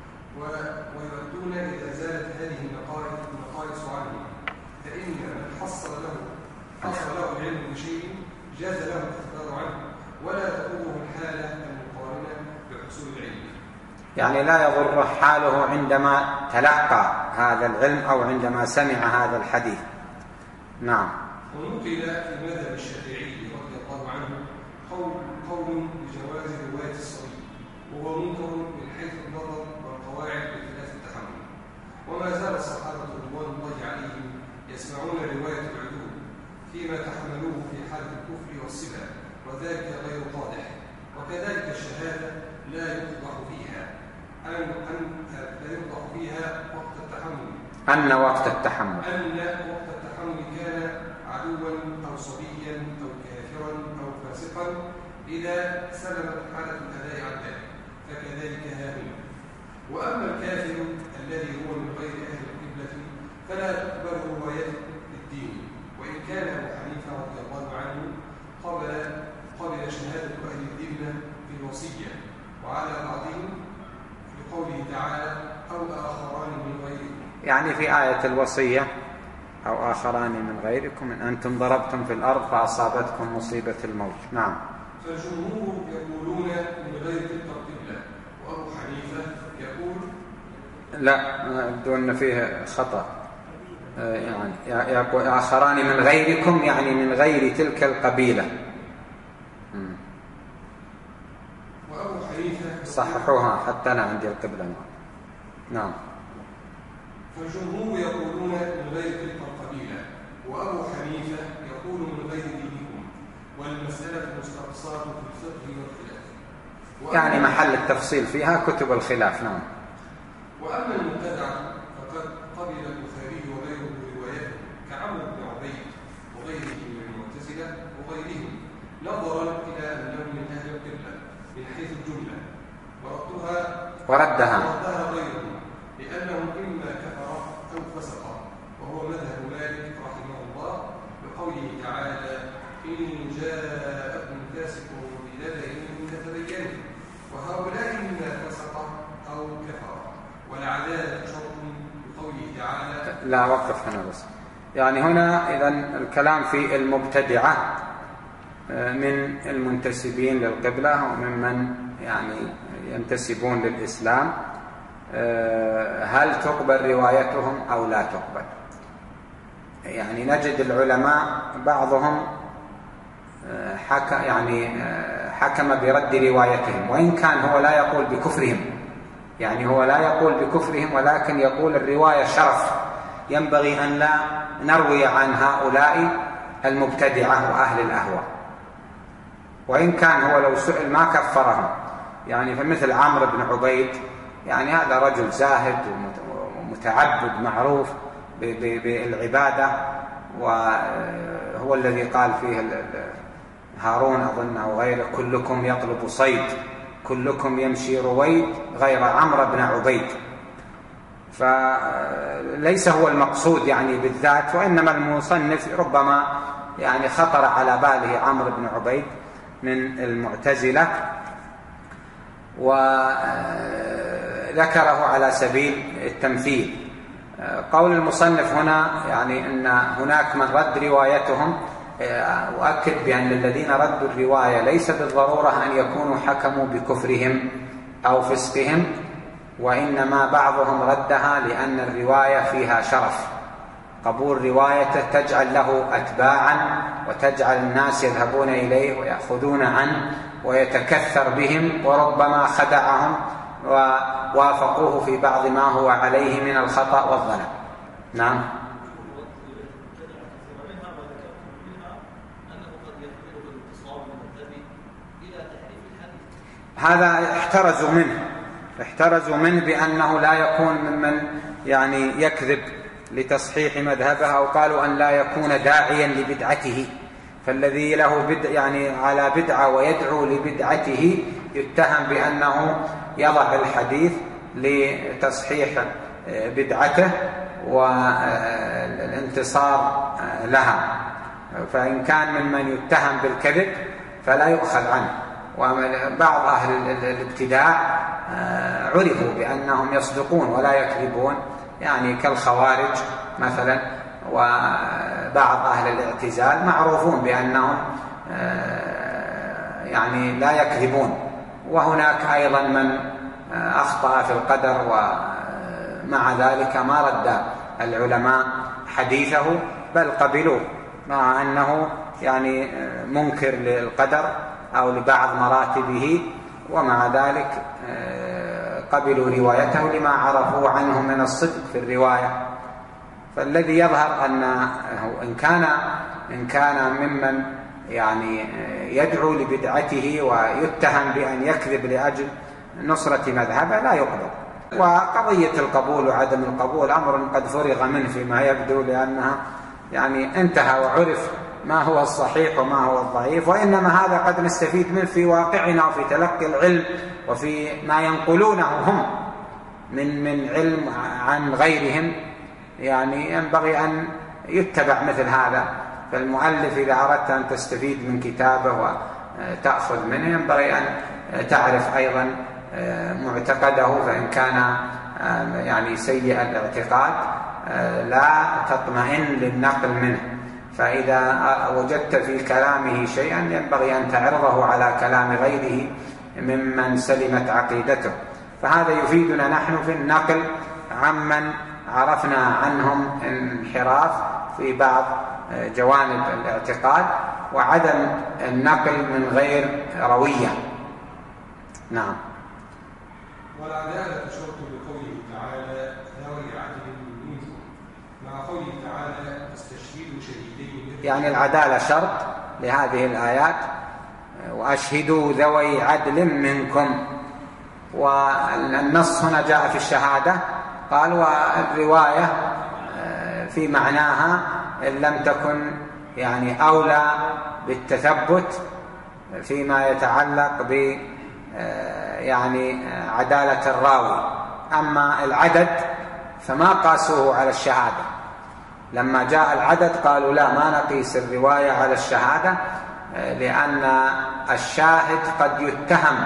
ويردون إذا زالت هذه النقائص عنه، فإن من حصل له حصل له العلم بشيء جاز له الإخبار عنه، ولا تضره الحالة المقارنة بحصول العلم. يعني لا يضر حاله عندما تلقى هذا العلم أو عندما سمع هذا الحديث. نعم. ونقل في المذهب الشافعي رضي الله عنه قول قول بجواز رواية الصبي، وهو منكر من حيث النظر والقواعد بخلاف التحمل. وما زال الصحابة رضوان الله عليهم يسمعون رواية العدول فيما تحملوه في حالة الكفر والصبا، وذلك غير واضح. وكذلك الشهادة لا يوضح فيها أن أن لا يوضح فيها وقت التحمل أن وقت التحمل أن وقت التحمل كان عدوا أو صبيا أو كافرا أو فاسقا إذا سلمت حالة الأداء عن ذلك، فكذلك هامل. وأما الكافر الذي هو من غير أهل القبلة فلا تقبل روايته بالدين، وإن كان أبو حنيفة رضي الله عنه قبل قبل شهادة أهل الذمة في الوصية، وعلى بعضهم لقوله تعالى أو آخران من غيركم، يعني في آية الوصية أو آخران من غيركم إن أنتم ضربتم في الأرض فأصابتكم مصيبة الموت. نعم. فالجمهور يقولون من غير تلك القبلة، وأبو حنيفة يقول لا، يبدو أن فيه خطأ، يعني يقول آخران من غيركم يعني من غير تلك القبيلة. وأبو حنيفة صححوها حتى أنا عندي القبلة. نعم. فالجمهور يقولون من غير تلك القبيلة، وأبو حنيفة يقول من غير دينكم، والمسألة مستقصاة في الفقه والخلاف، يعني محل التفصيل فيها كتب الخلاف. نعم. وأما المبتدع فقد قبل البخاري وغيره روايته كعمرو بن عبيد وغيره من المعتزلة وغيرهم، نظرا إلى أنهم من أهل القبلة من حيث الجملة، وردها وردها وردها غيرهم لأنهم إما كفر أو فسق، وهو مذهب مالك رحمه الله بقوله تعالى إن جاءكم فاسق بنبأ فتبينوا، وهؤلاء إما فسق أو كفر، والعدالة شرط بقوله تعالى. لا وقف هنا بس، يعني هنا إذن الكلام في المبتدعة من المنتسبين للقبلة وممن يعني ينتسبون للإسلام، هل تقبل روايتهم أو لا تقبل؟ يعني نجد العلماء بعضهم حكى يعني حكم برد روايتهم، وإن كان هو لا يقول بكفرهم، يعني هو لا يقول بكفرهم ولكن يقول الرواية شرف، ينبغي أن لا نروي عن هؤلاء المبتدعة وأهل الأهواء، وإن كان هو لو سئل ما كفرهم. يعني فمثل عمرو بن عبيد، يعني هذا رجل زاهد ومتعبد معروف بالعبادة، وهو الذي قال فيه هارون أظن أو غيره: كلكم يطلب صيد، كلكم يمشي رويد غير عمرو بن عبيد. فليس هو المقصود يعني بالذات، وإنما المصنف ربما يعني خطر على باله عمرو بن عبيد من المعتزلة وذكره على سبيل التمثيل. قول المصنف هنا يعني أن هناك من رد روايتهم، وأكد بأن الذين ردوا الرواية ليس بالضرورة أن يكونوا حكموا بكفرهم أو فسقهم، وإنما بعضهم ردها لأن الرواية فيها شرف، قبول روايته تجعل له أتباعا وتجعل الناس يذهبون إليه ويأخذون عنه ويتكثر بهم، وربما خدعهم ووافقوه في بعض ما هو عليه من الخطأ والضلال. نعم. هذا احترزوا منه احترزوا منه بأنه لا يكون ممن يعني يكذب لتصحيح مذهبه، أو قالوا أن لا يكون داعيا لبدعته، فالذي له بدع يعني على بدعة ويدعو لبدعته يتهم بأنه يضع الحديث لتصحيح بدعته والانتصار لها، فإن كان ممن يتهم بالكذب فلا يؤخذ عنه. وبعض أهل الابتداع عرفوا بأنهم يصدقون ولا يكذبون، يعني كالخوارج مثلا، وبعض أهل الاعتزال معروفون بأنهم يعني لا يكذبون. وهناك أيضا من أخطأ في القدر ومع ذلك ما رد العلماء حديثه بل قبلوه، مع أنه يعني منكر للقدر أو لبعض مراتبه، ومع ذلك قبلوا روايته لما عرفوا عنه من الصدق في الرواية. فالذي يظهر أنه إن كان إن كان ممن يعني يدعو لبدعته ويتهم بأن يكذب لأجل نصرة مذهبه لا يقبل. وقضية القبول وعدم القبول أمر قد فرغ منه فيما يبدو، لأنها يعني انتهى وعرف ما هو الصحيح وما هو الضعيف، وإنما هذا قد نستفيد منه في واقعنا وفي تلقي العلم وفي ما ينقلونه هم من من علم عن غيرهم. يعني ينبغي أن يتبع مثل هذا. فالمؤلف إذا أردت أن تستفيد من كتابه وتأخذ منه ينبغي أن تعرف أيضا معتقده، فإن كان يعني سيء الاعتقاد لا تطمئن للنقل منه، فإذا وجدت في كلامه شيئا ينبغي أن تعرضه على كلام غيره ممن سلمت عقيدته. فهذا يفيدنا نحن في النقل عمن عرفنا عنهم انحراف في بعض جوانب الاعتقاد، وعدم النقل من غير روية. نعم. والعدالة شرط لقوله تعالى ذوي عدل منكم، مع قوله تعالى استشهدوا شهيدين. يعني العدالة شرط لهذه الآيات، وأشهدوا ذوي عدل منكم. والنص هنا جاء في الشهادة، قال والرواية في معناها إن لم تكن يعني أولى بالتثبت فيما يتعلق ب يعني عدالة الراوي. أما العدد فما قاسوه على الشهادة، لما جاء العدد قالوا لا، ما نقيس الرواية على الشهادة، لأن الشاهد قد يتهم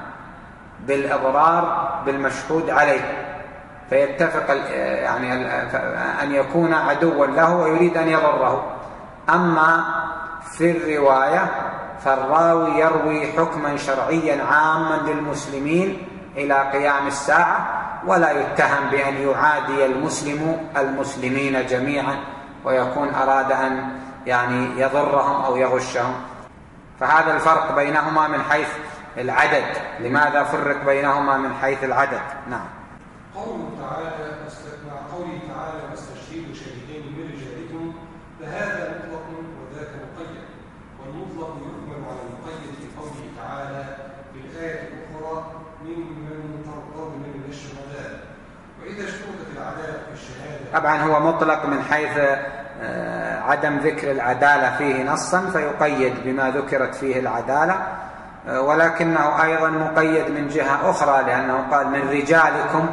بالإضرار بالمشهود عليه، فيتفق يعني أن يكون عدوا له ويريد أن يضره. أما في الرواية فالراوي يروي حكما شرعيا عاما للمسلمين إلى قيام الساعة، ولا يتهم بأن يعادي المسلم المسلمين جميعا ويكون أراد أن يعني يضرهم أو يغشهم. فهذا الفرق بينهما من حيث العدد. لماذا فرق بينهما من حيث العدد؟ نعم. قوله تعالى مع قوله تعالى واستشهدوا شهيدين من رجالكم، فهذا مطلق وذاك مقيد، والمطلق يحمل على المقيد في قوله تعالى في الآية الأخرى ممن ترضون من الشهداء. وإذا اشترطت العدالة في الشهادة، طبعا هو مطلق من حيث عدم ذكر العدالة فيه نصا فيقيد بما ذكرت فيه العدالة، ولكنه أيضا مقيد من جهة أخرى لأنه قال من رجالكم،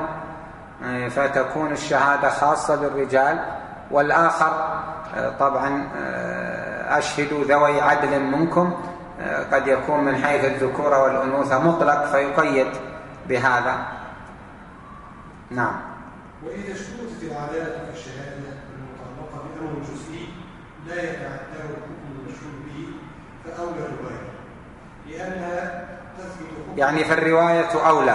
فتكون الشهادة خاصة بالرجال. والآخر طبعا أشهدوا ذوي عدل منكم قد يكون من حيث الذكورة والأنوثة مطلق فيقيد بهذا. نعم. وإذا اشترطت العدالة في الشهادة المتعلقة بأمر جزئي لا يتعداه الحكم المشهور به فأولى الرواية، لأنها تثبت حكم يعني فالرواية أولى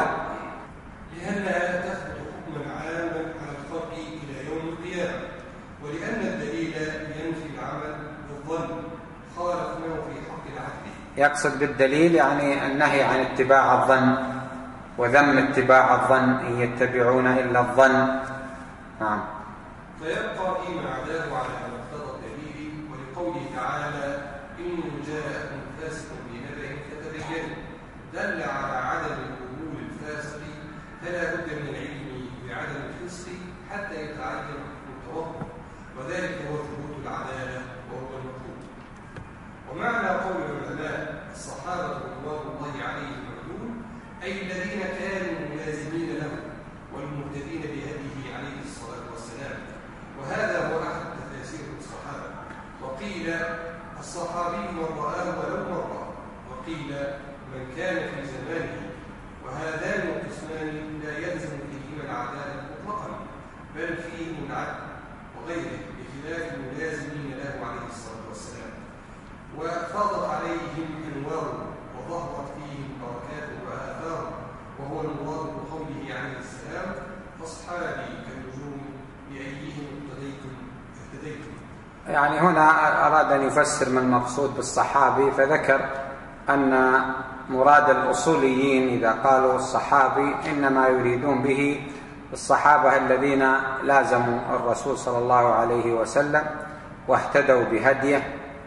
لأنها تثبت حكما عاما على الفرق إلى يوم القيامة، ولأن الدليل ينفي العمل بالظن خالفناه في حق العدل. يقصد بالدليل يعني النهي عن اتباع الظن وذم اتباع الظن، إن يتبعون إلا الظن. نعم. فيبقى فيما عداه على مقتضى الدليل، ولقوله تعالى إن جاءكم فاسق بنبأ فتبينوا دل على عدم قبول الفاسق، فلا بد من العلم بعدم الفسق حتى يتعين التوقف، وذلك هو ثبوت العدالة وهو المطلوب. ومعنى قول العلماء الصحابة رضوان الله عليهم عدول أي الذين كانوا ملازمين له والمهتدين بهديه عليه الصلاة والسلام، وهذا هو أحد تفاسير الصحابة. وقيل الصحابي من رآه ولو مرة، وقيل من كان في زمانه، وهذان القسمان لا يلزم فيهما العدالة مطلقا بل فيهم العدل وغيره بخلاف الملازمين له عليه الصلاة والسلام. وفاضت عليهم أنوار وظهرت فيهم بركات وآثار، وهو المراد بقوله عليه السلام أصحابي كالنجوم بأيهم اقتديتم اهتديتم. يعني هنا أراد أن يفسر ما المقصود بالصحابي، فذكر أن مراد الأصوليين إذا قالوا الصحابي إنما يريدون به الصحابة الذين لازموا الرسول صلى الله عليه وسلم واهتدوا بهديه،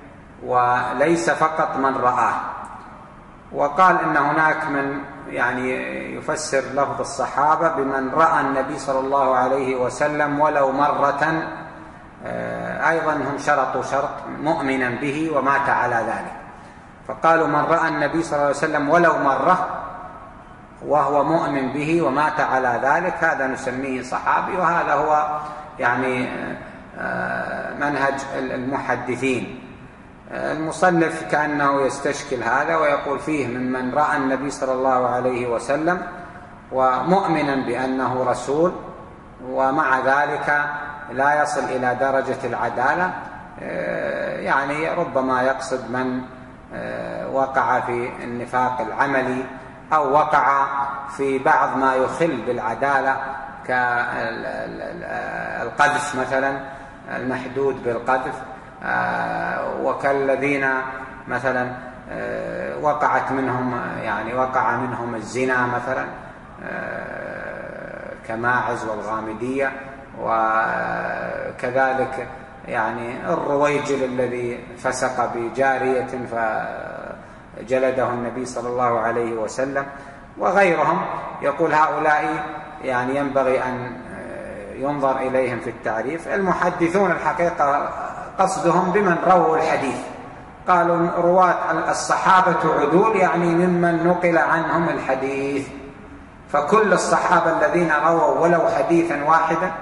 وليس فقط من رآه. وقال إن هناك من يعني يفسر لفظ الصحابة بمن رأى النبي صلى الله عليه وسلم ولو مرة، أيضا هم شرطوا شرط مؤمنا به ومات على ذلك، فقالوا من رأى النبي صلى الله عليه وسلم ولو مرة وهو مؤمن به ومات على ذلك هذا نسميه صحابي. وهذا هو يعني منهج المحدثين. المصنف كأنه يستشكل هذا ويقول فيه ممن رأى النبي صلى الله عليه وسلم ومؤمنا بأنه رسول ومع ذلك لا يصل إلى درجة العدالة، يعني ربما يقصد من وقع في النفاق العملي أو وقع في بعض ما يخل بالعدالة كالقذف مثلا، المحدود بالقذف، وكالذين مثلا وقعت منهم يعني وقع منهم الزنا مثلا كماعز والغامدية، وكذلك يعني الرويجل الذي فسق بجارية فجلده النبي صلى الله عليه وسلم وغيرهم. يقول هؤلاء يعني ينبغي أن ينظر إليهم في التعريف. المحدثون الحقيقة قصدهم بمن رووا الحديث، قالوا رواة الصحابة عدول يعني ممن نقل عنهم الحديث، فكل الصحابة الذين رووا ولو حديثا واحدا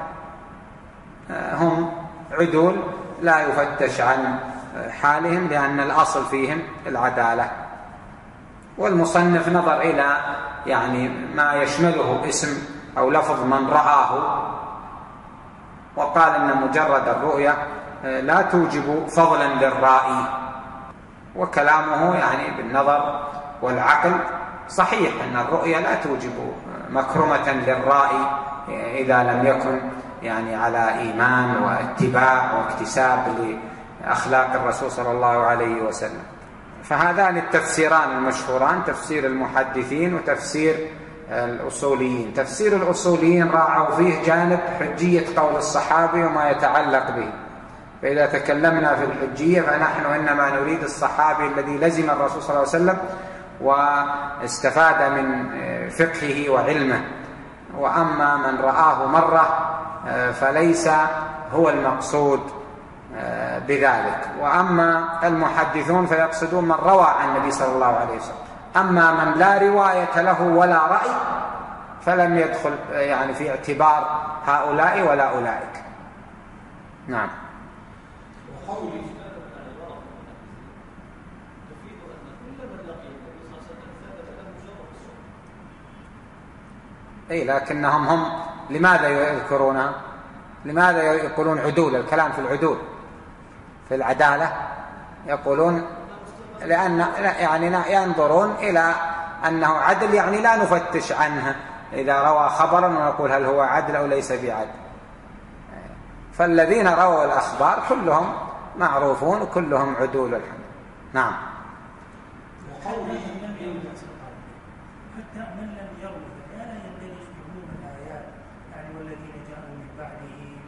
هم عدول لا يفتش عن حالهم لأن الأصل فيهم العدالة. والمصنف نظر إلى يعني ما يشمله اسم أو لفظ من رآه، وقال إن مجرد الرؤية لا توجب فضلا للرائي، وكلامه يعني بالنظر والعقل صحيح أن الرؤية لا توجب مكرمة للرائي إذا لم يكن يعني على إيمان واتباع واكتساب لأخلاق الرسول صلى الله عليه وسلم. فهذان التفسيران المشهوران تفسير المحدثين وتفسير الأصوليين. تفسير الأصوليين راعوا فيه جانب حجية قول الصحابي وما يتعلق به، فإذا تكلمنا في الحجية فنحن إنما نريد الصحابي الذي لزم الرسول صلى الله عليه وسلم واستفاد من فقهه وعلمه، وأما من رآه مرة فليس هو المقصود بذلك. وأما المحدثون فيقصدون من روى عن النبي صلى الله عليه وسلم. أما من لا رواية له ولا رأي فلم يدخل يعني في اعتبار هؤلاء ولا أولئك. نعم. وقولي تفيد أن كل من لقي النبي صلى الله عليه وسلم ثبت له شرف الصحبة. أي لكنهم هم لماذا يذكرونها؟ لماذا يقولون عدول؟ الكلام في العدول في العدالة يقولون لأن يعني ينظرون إلى أنه عدل، يعني لا نفتش عنه إذا روى خبرا ونقول هل هو عدل أو ليس بعدل. فالذين رووا الأخبار كلهم معروفون وكلهم عدول الحمد. نعم. وقولي حتى من لم يروي لا يندرج في عموم الآيات، يعني والذين جاءوا من بعدهم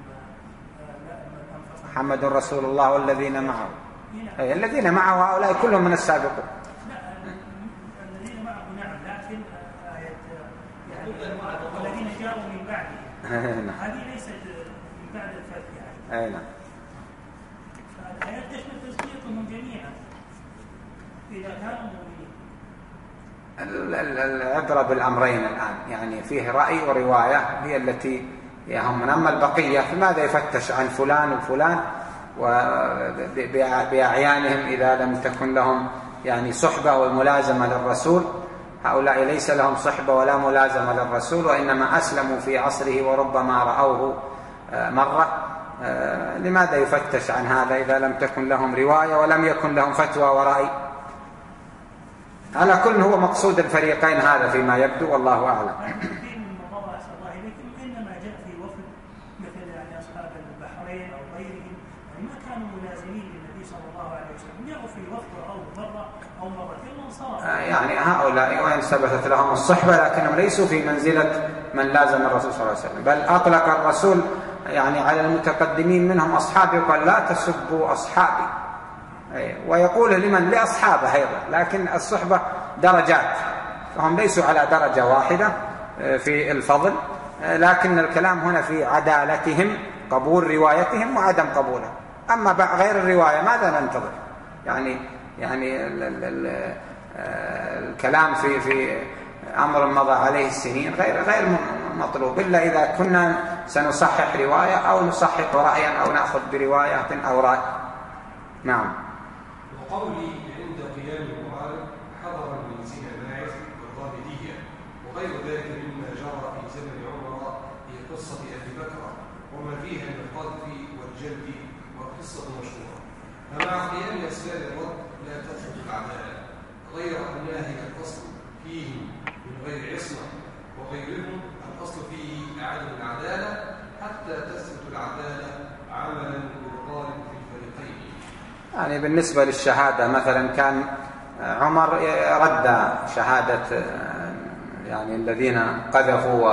محمد رسول الله والذين معه. أي الذين معه هؤلاء كلهم من السابقون. لا الذين معه نعم، لكن آية يعني والذين جاءوا من بعدهم هذه ليست من بعد الفتح يعني. أي نعم. فالآيات تشمل تزكيتهم جميعا إذا كانوا مؤمنين. العبرة بالأمرين الآن، يعني فيه رأي ورواية هي التي يهمنا. أما البقية فماذا يفتش عن فلان وفلان وبأعيانهم إذا لم تكن لهم يعني صحبة وملازمة للرسول؟ هؤلاء ليس لهم صحبة ولا ملازمة للرسول، وإنما أسلموا في عصره وربما رأوه مرة. لماذا يفتش عن هذا إذا لم تكن لهم رواية ولم يكن لهم فتوى ورأي؟ على كل هو مقصود الفريقين هذا فيما يبدو، والله أعلم. إنما جاء في وفد مثل يعني أصحاب البحرين أو غيرهم ما كانوا ملازمين للنبي صلى الله عليه وسلم، جاءوا في وفد أو مرة أو مرتين وانصرفوا. يعني هؤلاء وإن ثبتت لهم الصحبة لكنهم ليسوا في منزلة من لازم الرسول صلى الله عليه وسلم، بل أطلق الرسول يعني على المتقدمين منهم أصحابي قال لا تسبوا أصحابي، ويقول لمن لأصحابه أيضا، لكن الصحبة درجات، فهم ليسوا على درجة واحدة في الفضل، لكن الكلام هنا في عدالتهم، قبول روايتهم وعدم قبولها. أما غير الرواية ماذا ننتظر؟ يعني يعني ال ال ال الكلام في في أمر مضى عليه السنين غير غير مطلوب، إلا إذا كنا سنصحح رواية أو نصحح رأيا أو نأخذ برواية أو رأي. نعم. وقولي عند قيام المعارض حضرا من زنا ماعز والغامدية وغير ذلك مما جرى في زمن عمر في قصة أبي بكر وما فيها من القذف والجلد والقصة مشهورة. فمع قيام أسباب الرد لا تثبت العدالة، غير أنها هي الأصل فيهم من غير عصمة، وغيرهم الأصل فيه عدم العدالة حتى تثبت العدالة عملا بالغالب في الفريقين. يعني بالنسبة للشهادة مثلا كان عمر رد شهادة يعني الذين قذفوا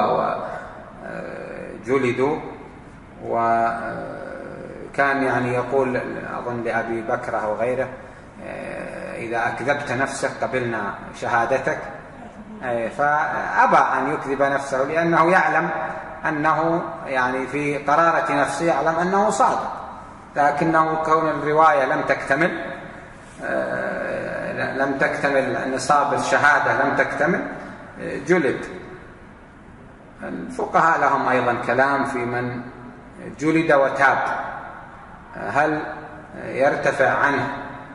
وجلدوا، وكان يعني يقول أظن لأبي بكر أو غيره إذا أكذبت نفسك قبلنا شهادتك، فأبى أن يكذب نفسه لأنه يعلم أنه يعني في قرارة نفسه يعلم أنه صادق، لكنه كون الرواية لم تكتمل لم تكتمل نصاب الشهادة لم تكتمل جلد. الفقهاء لهم أيضا كلام في من جلد وتاب، هل يرتفع عنه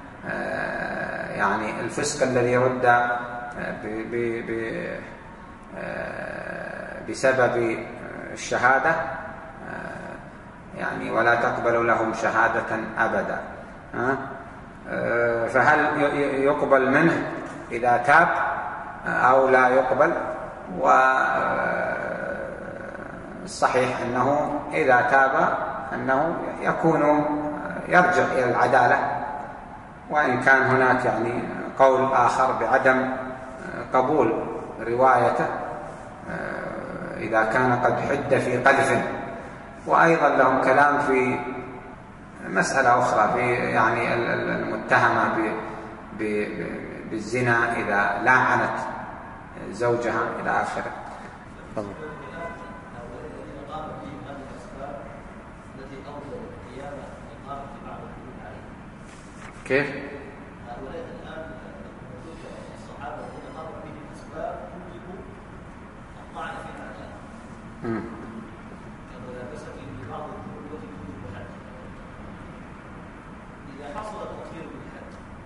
يعني الفسق الذي رد بسبب الشهادة يعني ولا تقبل لهم شهادة أبدا، فهل يقبل منه إذا تاب أو لا يقبل؟ والصحيح أنه إذا تاب أنه يكون يرجع إلى العدالة، وإن كان هناك يعني قول آخر بعدم قبول روايته إذا كان قد حد في قذف. وأيضا لهم كلام في مسألة أخرى في يعني المتهمة بالزنا إذا لاعنت زوجها إلى آخره. الآخر في بعض الحدود عليه. كيف؟ هؤلاء الآن الصحابة الذين مروا بهم أسباب توجب الطعن في الأعداء. كما لا بأس فيه ببعض الأمور التي توجب الحد. إذا حصل تطهير بالحد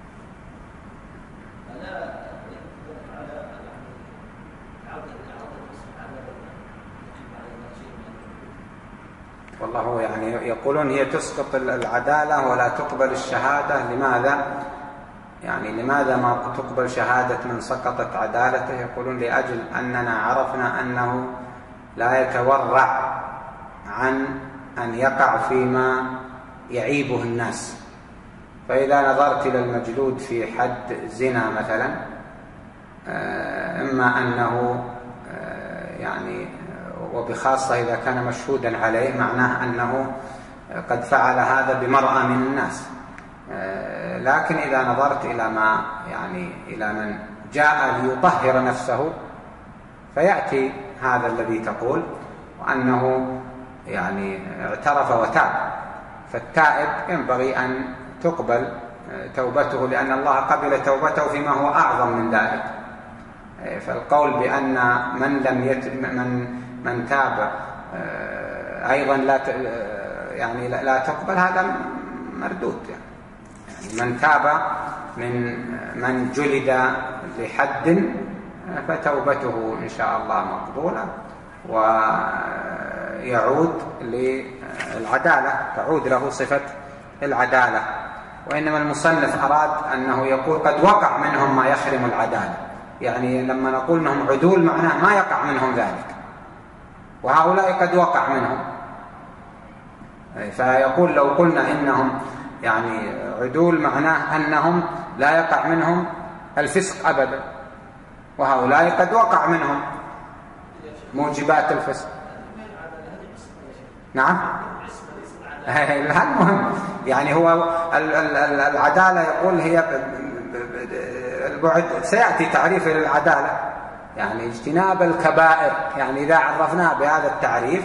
فلا يقدر على عودة عودة الاسم على يجب على شيء من والله يعني يقولون هي تسقط العدالة ولا تقبل الشهادة. لماذا؟ يعني لماذا ما تقبل شهادة من سقطت عدالته؟ يقولون لأجل أننا عرفنا أنه لا يتورع عن أن يقع فيما يعيبه الناس. فإذا نظرت إلى المجلود في حد زنا مثلا، إما أنه يعني وبخاصة إذا كان مشهودا عليه معناه أنه قد فعل هذا بمرأة من الناس. لكن إذا نظرت إلى ما يعني إلى من جاء ليطهر نفسه فيأتي هذا الذي تقول، وأنه يعني اعترف وتاب. فالتائب ينبغي أن تقبل توبته، لأن الله قبل توبته فيما هو أعظم من ذلك. فالقول بأن من لم يت... من من تاب أيضا لا ت... يعني لا تقبل، هذا مردود. يعني من تاب من من جلد لحد فتوبته إن شاء الله مقبولة ويعود للعدالة، تعود له صفة العدالة. وإنما المصنف أراد أنه يقول قد وقع منهم ما يخرم العدالة، يعني لما نقول أنهم عدول معناه ما يقع منهم ذلك، وهؤلاء قد وقع منهم. فيقول لو قلنا إنهم يعني عدول معناه أنهم لا يقع منهم الفسق أبدا، وهؤلاء قد وقع منهم موجبات الفسق. نعم، المهم يعني هو العدالة يقول هي البعد، سيأتي تعريف للعدالة يعني اجتناب الكبائر. يعني إذا عرفناه بهذا التعريف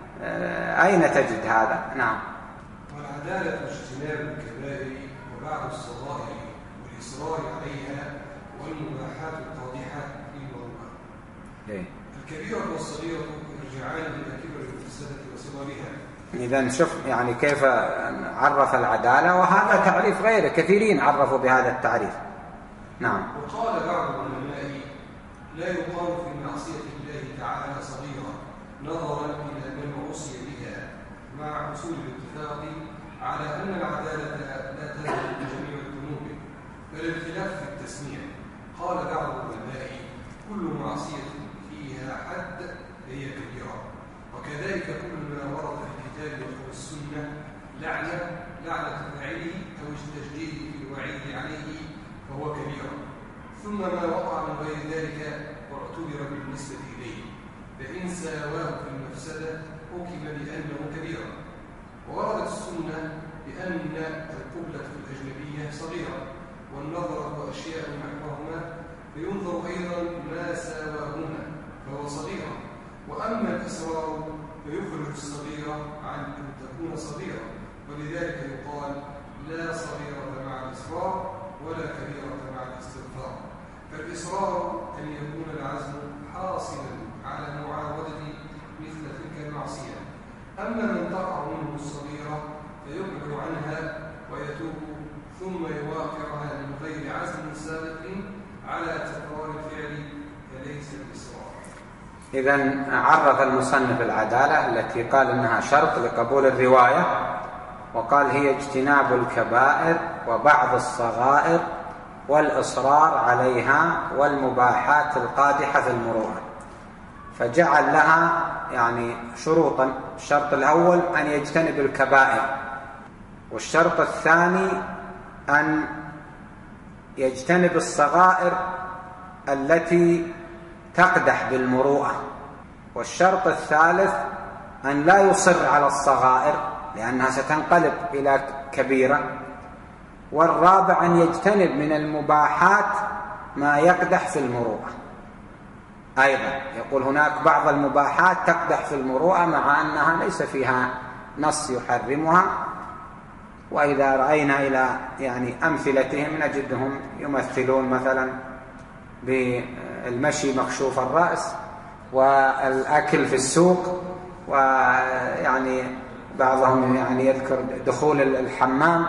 أين تجد هذا؟ نعم. والعدالة اجتناب الكبائر وبعض الصغائر والإصرار عليها والمباحات القادحة للمروءة. الكبيرة والصغيرة يرجعان إلى كبر المفسدة وصغرها. إذا شوف يعني كيف عرف العدالة، وهذا تعريف غيره، كثيرين عرفوا بهذا التعريف. نعم. وقال بعض العلماء لا يقال في معصية الله تعالى صغيرة نظرا إلى من عصي بها، مع حصول الاتفاق على أن العدالة لا تذهب بجميع الذنوب بل الخلاف في التسمية. قال بعض العلماء كل معصية فيها حد هي كبيرة، وكذلك كل ما ورد في الكتاب والسنة لعنة لعنة فاعله أو التشديد في الوعيد عليه فهو كبيرة. ثم ما وقع من غير ذلك واعتبر بالنسبة إليه، فإن ساواه في المفسدة حكم بأنه كبيرة. ووردت السنة بأن القبلة الأجنبية صغيرة والنظر وأشياء نحوهما، فينظر أيضا ما ساواهما فهو صغيرة. وأما الإصرار فيخرج الصغيرة عن أن تكون صغيرة، ولذلك يقال لا صغيرة مع الإصرار ولا كبيرة مع الاستغفار. فالإصرار أن يكون العزم حاصلا على معاودة مثل تلك المعصية. أما من تقع منه الصغيرة فيبعد عنها ويتوب ثم يواقعها من غير عزم سابق على تكرار الفعل، فليس الإصرار. إذن عرف المصنف العدالة التي قال إنها شرط لقبول الرواية، وقال هي اجتناب الكبائر وبعض الصغائر والإصرار عليها والمباحات القادحة في المروءة، فجعل لها يعني شروطا. الشرط الأول أن يجتنب الكبائر، والشرط الثاني أن يجتنب الصغائر التي تقدح بالمروءة، والشرط الثالث أن لا يصر على الصغائر لأنها ستنقلب إلى كبيرة، والرابع أن يجتنب من المباحات ما يقدح في المروءة. أيضا يقول هناك بعض المباحات تقدح في المروءة مع أنها ليس فيها نص يحرمها، وإذا رأينا إلى يعني أمثلتهم نجدهم يمثلون مثلا بالمشي مكشوف الرأس والأكل في السوق، ويعني بعضهم يعني يذكر دخول الحمام،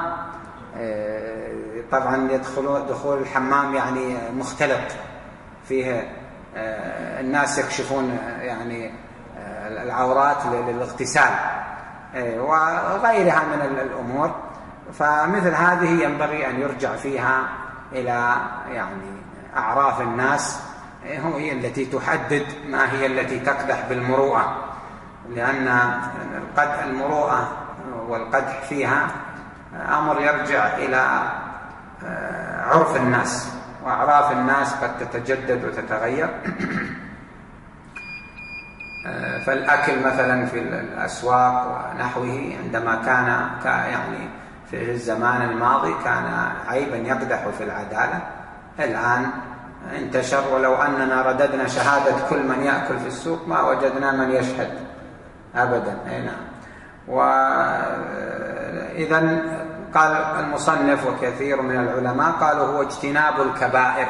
طبعا يدخل دخول الحمام يعني مختلط فيه الناس يكشفون يعني العورات للاغتسال وغيرها من الأمور. فمثل هذه ينبغي أن يرجع فيها إلى يعني أعراف الناس، هي التي تحدد ما هي التي تقدح بالمروءة، لأن المروءة والقدح فيها أمر يرجع إلى عرف الناس، وأعراف الناس قد تتجدد وتتغير. فالأكل مثلا في الأسواق ونحوه عندما كان يعني في الزمان الماضي كان عيبا يقدح في العدالة، الآن انتشر، ولو أننا رددنا شهادة كل من يأكل في السوق ما وجدنا من يشهد أبدا. نعم. وإذا قال المصنف وكثير من العلماء قالوا هو اجتناب الكبائر.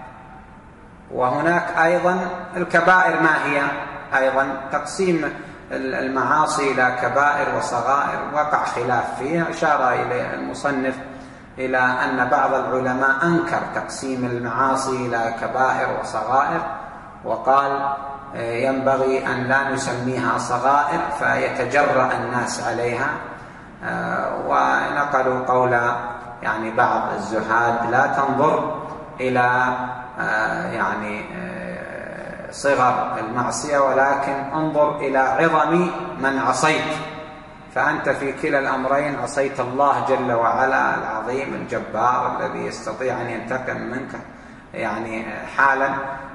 وهناك أيضا الكبائر ما هي؟ أيضا تقسيم المعاصي إلى كبائر وصغائر وقع خلاف فيها. أشار إلى المصنف إلى أن بعض العلماء أنكر تقسيم المعاصي إلى كبائر وصغائر، وقال ينبغي أن لا نسميها صغائر فيتجرأ الناس عليها. ونقلوا قول يعني بعض الزهاد لا تنظر إلى يعني صغر المعصية ولكن انظر إلى عظم من عصيت، فأنت في كلا الأمرين عصيت الله جل وعلا العظيم الجبار الذي يستطيع أن ينتقم منك يعني حالا.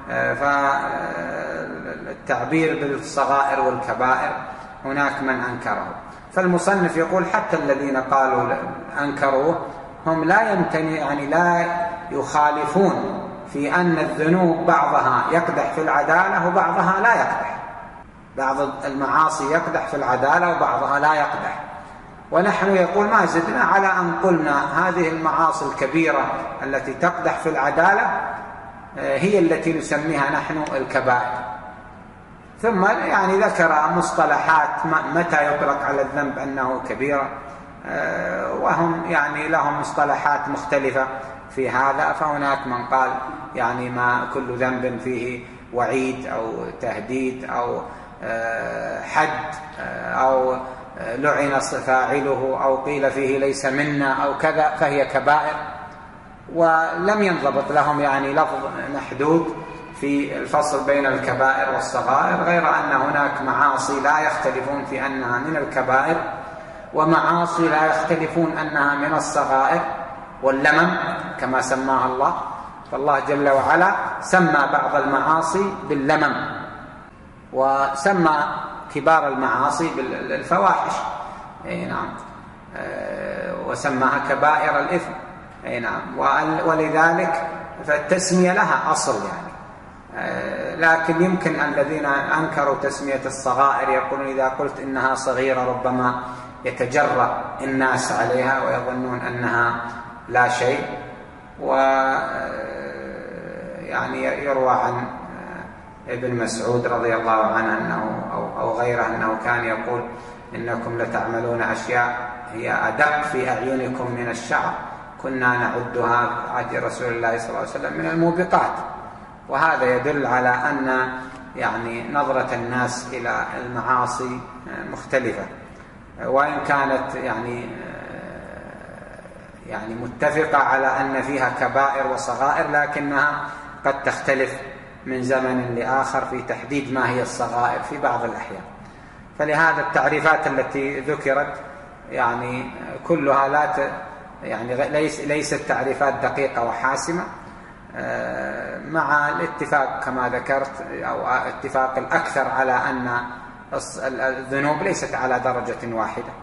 فالتعبير بالصغائر والكبائر هناك من أنكره. فالمصنف يقول حتى الذين قالوا أنكروه هم لا يمتنع يعني لا يخالفون في أن الذنوب بعضها يقدح في العدالة وبعضها لا يقدح، بعض المعاصي يقدح في العدالة وبعضها لا يقدح. ونحن يقول ما زدنا على أن قلنا هذه المعاصي الكبيرة التي تقدح في العدالة هي التي نسميها نحن الكبائر. ثم يعني ذكر مصطلحات متى يطلق على الذنب أنه كبيرة، وهم يعني لهم مصطلحات مختلفة في هذا. فهناك من قال يعني ما كل ذنب فيه وعيد أو تهديد أو حد أو لعن فاعله أو قيل فيه ليس منا أو كذا فهي كبائر. ولم ينضبط لهم يعني لفظ محدود في الفصل بين الكبائر والصغائر، غير أن هناك معاصي لا يختلفون في أنها من الكبائر ومعاصي لا يختلفون أنها من الصغائر واللمم كما سماها الله. فالله جل وعلا سمى بعض المعاصي باللمم وسمى كبار المعاصي بالفواحش. أي نعم. وسماها كبائر الإثم. أي نعم. ولذلك فالتسمية لها أصل يعني. لكن يمكن الذين أنكروا تسمية الصغائر يقولون إذا قلت إنها صغيرة ربما يتجرأ الناس عليها ويظنون أنها لا شيء. و يعني يروى عن ابن مسعود رضي الله عنه أنه أو, أو غيره أنه كان يقول إنكم لتعملون أشياء هي أدق في أعينكم من الشعر كنا نعدها عهد رسول الله صلى الله عليه وسلم من الموبقات. وهذا يدل على أن يعني نظرة الناس إلى المعاصي مختلفة، وإن كانت يعني يعني متفقة على أن فيها كبائر وصغائر لكنها قد تختلف من زمن لآخر في تحديد ما هي الصغائر في بعض الأحيان. فلهذا التعريفات التي ذكرت يعني كلها لا ت يعني ليس ليست تعريفات دقيقة وحاسمة، مع الاتفاق كما ذكرت أو اتفاق الأكثر على أن الذنوب ليست على درجة واحدة.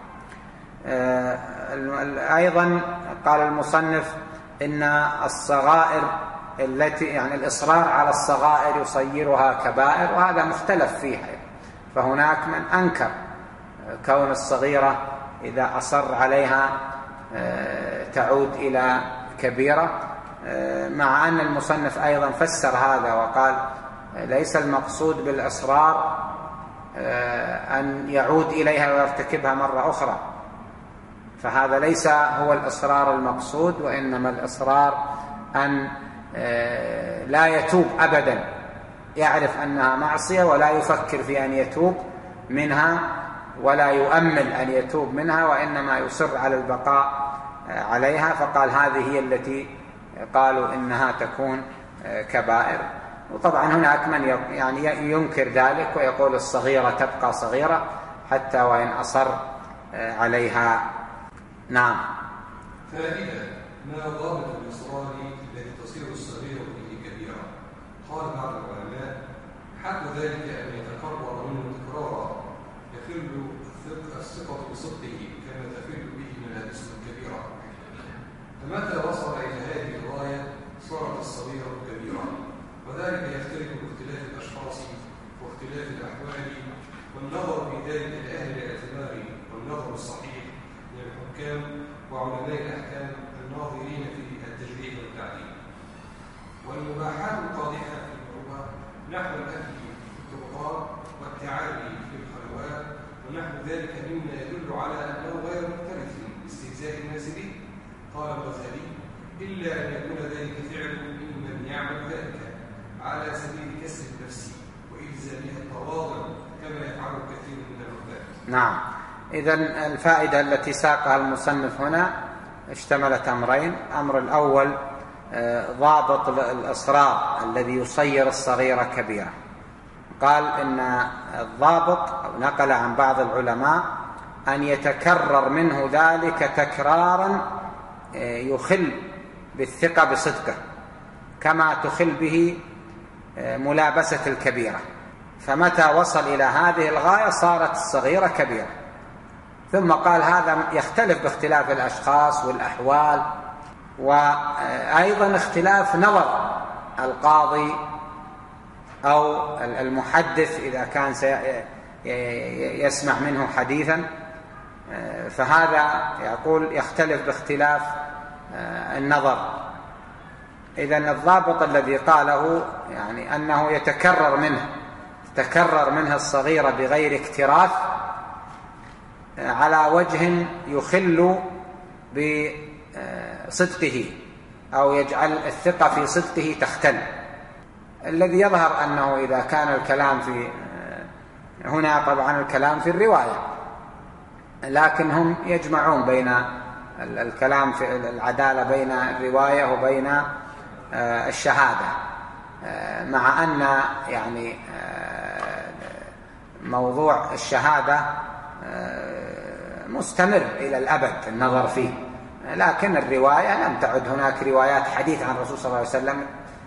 أيضا قال المصنف إن الصغائر التي يعني الإصرار على الصغائر يصيرها كبائر، وهذا مختلف فيها. فهناك من أنكر كون الصغيرة إذا أصر عليها تعود إلى كبيرة، مع أن المصنف أيضا فسر هذا وقال ليس المقصود بالإصرار أن يعود إليها ويرتكبها مرة أخرى، فهذا ليس هو الإصرار المقصود، وإنما الإصرار أن لا يتوب أبدا، يعرف أنها معصية ولا يفكر في أن يتوب منها ولا يؤمل أن يتوب منها، وإنما يصر على البقاء عليها. فقال هذه هي التي قالوا إنها تكون كبائر. وطبعا هناك من يعني ينكر ذلك ويقول الصغيرة تبقى صغيرة حتى وإن أصر عليها. نعم. فائدة: ما ضابط الإصرار الذي تصير الصغيرة به كبيرة؟ قال بعض العلماء: حد ذلك أن يتكرر منه تكرارا يخل الثقة بصدقه كما تخل به من الاسم الكبيرة، فمتى وصل إلى هذه الغاية صارت الصغيرة كبيرة، وذلك يختلف باختلاف الأشخاص واختلاف الأحوال، والنظر في ذلك لأهل الاعتبار والنظر الصحيح من الحكام وعلماء الأحكام الناظرين في التجريح والتعديل. والمباحات القادحة في المروءة نحو الأكل في الطرقات والتعالي في الخلوات ونحو ذلك مما يدل على أنه غير مختلف باستهزاء الناس به. قال الغزالي: إلا أن يكون ذلك فعل ممن يعمل ذلك على سبيل كسب النفس وإلزامها التواضع كما يفعل كثير من الرهبان. نعم. إذن الفائدة التي ساقها المصنف هنا اشتملت أمرين. الأمر الأول ضابط الإصرار الذي يصير الصغيرة كبيرة. قال إن الضابط نقل عن بعض العلماء أن يتكرر منه ذلك تكرارا يخل بالثقة بصدقه كما تخل به ملابسة الكبيرة، فمتى وصل إلى هذه الغاية صارت الصغيرة كبيرة. ثم قال هذا يختلف باختلاف الأشخاص والأحوال، وأيضا اختلاف نظر القاضي أو المحدث إذا كان يسمع منه حديثا، فهذا يقول يختلف باختلاف النظر. إذن الضابط الذي قاله يعني أنه يتكرر منه تكرر منه الصغيرة بغير اكتراث على وجه يخل بصدقه أو يجعل الثقة في صدقه تختل. الذي يظهر أنه إذا كان الكلام في هنا طبعا الكلام في الرواية، لكن هم يجمعون بين الكلام في العدالة بين الرواية وبين الشهادة، مع أن يعني موضوع الشهادة مستمر إلى الأبد النظر فيه، لكن الرواية لم تعد هناك روايات حديث عن الرسول صلى الله عليه وسلم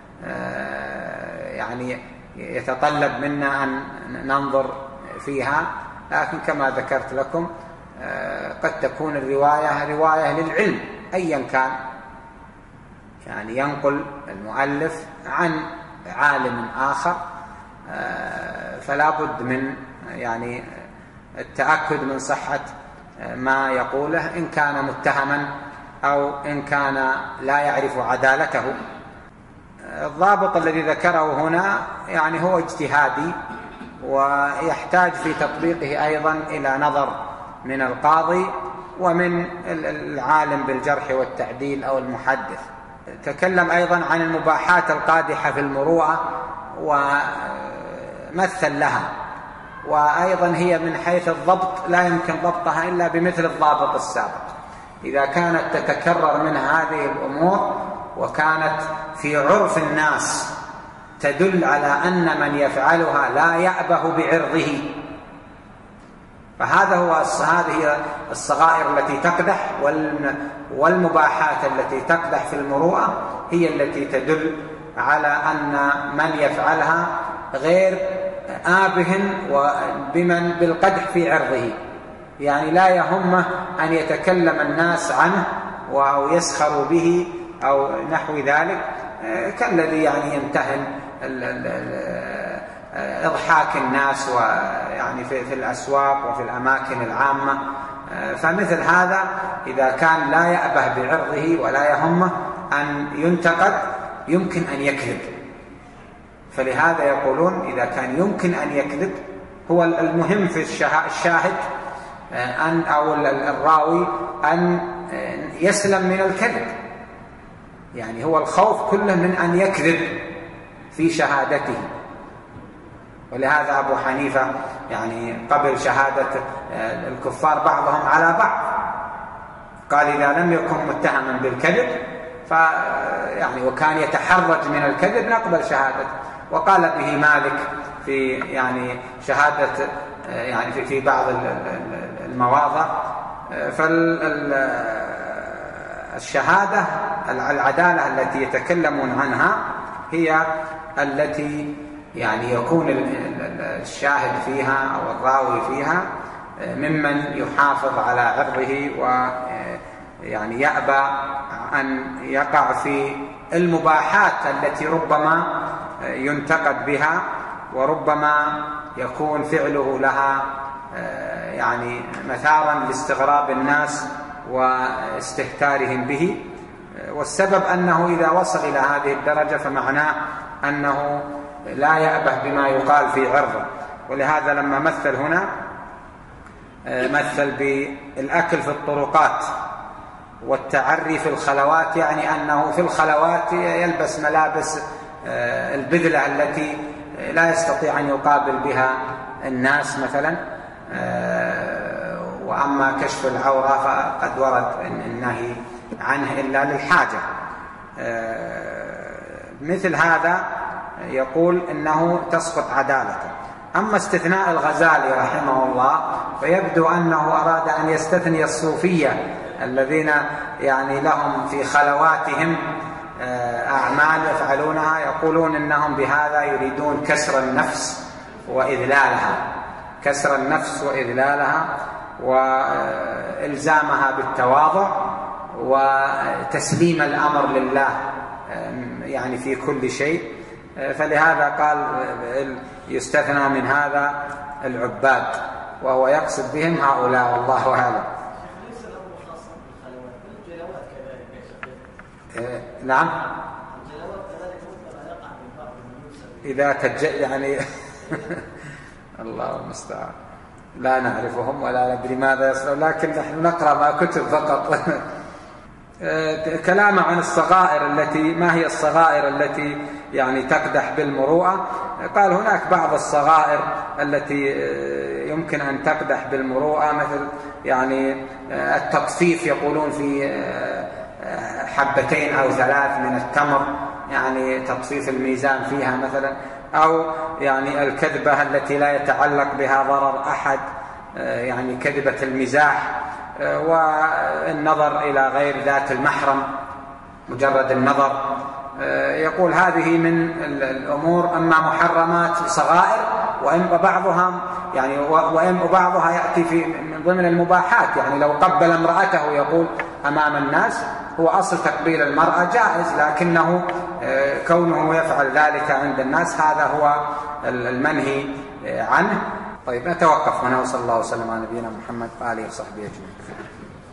يعني يتطلب منا أن ننظر فيها، لكن كما ذكرت لكم قد تكون الرواية رواية للعلم أيا كان، يعني ينقل المؤلف عن عالم آخر، فلا بد من يعني التأكد من صحة ما يقوله إن كان متهما أو إن كان لا يعرف عدالته. الضابط الذي ذكره هنا يعني هو اجتهادي، ويحتاج في تطبيقه أيضا إلى نظر من القاضي ومن العالم بالجرح والتعديل أو المحدث. تكلم أيضا عن المباحات القادحة في المروءة ومثل لها، وأيضا هي من حيث الضبط لا يمكن ضبطها إلا بمثل الضابط السابق. إذا كانت تتكرر من هذه الأمور وكانت في عرف الناس تدل على أن من يفعلها لا يأبه بعرضه، فهذا هو هذه الصغائر التي تقدح، والمباحات التي تقدح في المروءة هي التي تدل على أن من يفعلها غير آبه وبمن بالقدح في عرضه، يعني لا يهمه أن يتكلم الناس عنه أو يسخروا به أو نحو ذلك، كالذي يعني يمتهن إضحاك الناس ويعني في الأسواق وفي الأماكن العامة فمثل هذا إذا كان لا يأبه بعرضه ولا يهمه أن ينتقد يمكن أن يكذب. فلهذا يقولون إذا كان يمكن أن يكذب، هو المهم في الشاهد أن أو الراوي أن يسلم من الكذب، يعني هو الخوف كله من أن يكذب في شهادته. ولهذا أبو حنيفة يعني قبل شهادة الكفار بعضهم على بعض، قال إذا لم يكن متهما بالكذب فيعني وكان يتحرج من الكذب نقبل شهادته. وقال به مالك في يعني شهادة يعني في في بعض المواضع. فالشهادة العدالة التي يتكلمون عنها هي التي يعني يكون الشاهد فيها أو الراوي فيها ممن يحافظ على عرضه ويعني يأبى أن يقع في المباحات التي ربما ينتقد بها، وربما يكون فعله لها يعني مثارا لاستغراب الناس واستهتارهم به. والسبب أنه إذا وصل إلى هذه الدرجة فمعناه أنه لا يأبه بما يقال في عرضه. ولهذا لما مثل هنا مثل بالأكل في الطرقات والتعري في الخلوات، يعني أنه في الخلوات يلبس ملابس البذلة التي لا يستطيع أن يقابل بها الناس مثلا، وأما كشف العورة فقد ورد النهي عنه إلا للحاجة. مثل هذا يقول إنه تسقط عدالته. أما استثناء الغزالي رحمه الله فيبدو أنه أراد أن يستثني الصوفية الذين يعني لهم في خلواتهم أعمال يفعلونها، يقولون إنهم بهذا يريدون كسر النفس وإذلالها، كسر النفس وإذلالها وإلزامها بالتواضع وتسليم الأمر لله يعني في كل شيء. فلهذا قال يستثنى من هذا العباد، وهو يقصد بهم هؤلاء والله أعلم. نعم إذا تج يعني الله المستعان، لا نعرفهم ولا ندري ماذا يصنعون، لكن نحن نقرأ ما كتب فقط. كلام عن الصغائر التي ما هي الصغائر التي يعني تقدح بالمروءة. قال هناك بعض الصغائر التي يمكن أن تقدح بالمروءة، مثل يعني التطفيف، يقولون في حبتين أو ثلاث من التمر، يعني تطفيف الميزان فيها مثلا، أو يعني الكذبة التي لا يتعلق بها ضرر أحد، يعني كذبة المزاح، والنظر إلى غير ذات المحرم، مجرد النظر. يقول هذه من الأمور أما محرمات صغائر، وإن بعضها يعني وإن بعضها يأتي في من ضمن المباحات. يعني لو قبل امرأته يقول أمام الناس، هو أصل تقبيل المرأة جائز، لكنه كونه يفعل ذلك عند الناس هذا هو المنهي عنه. طيب نتوقف هنا، وصلى الله وسلم على نبينا محمد وآله وصحبه أجمعين.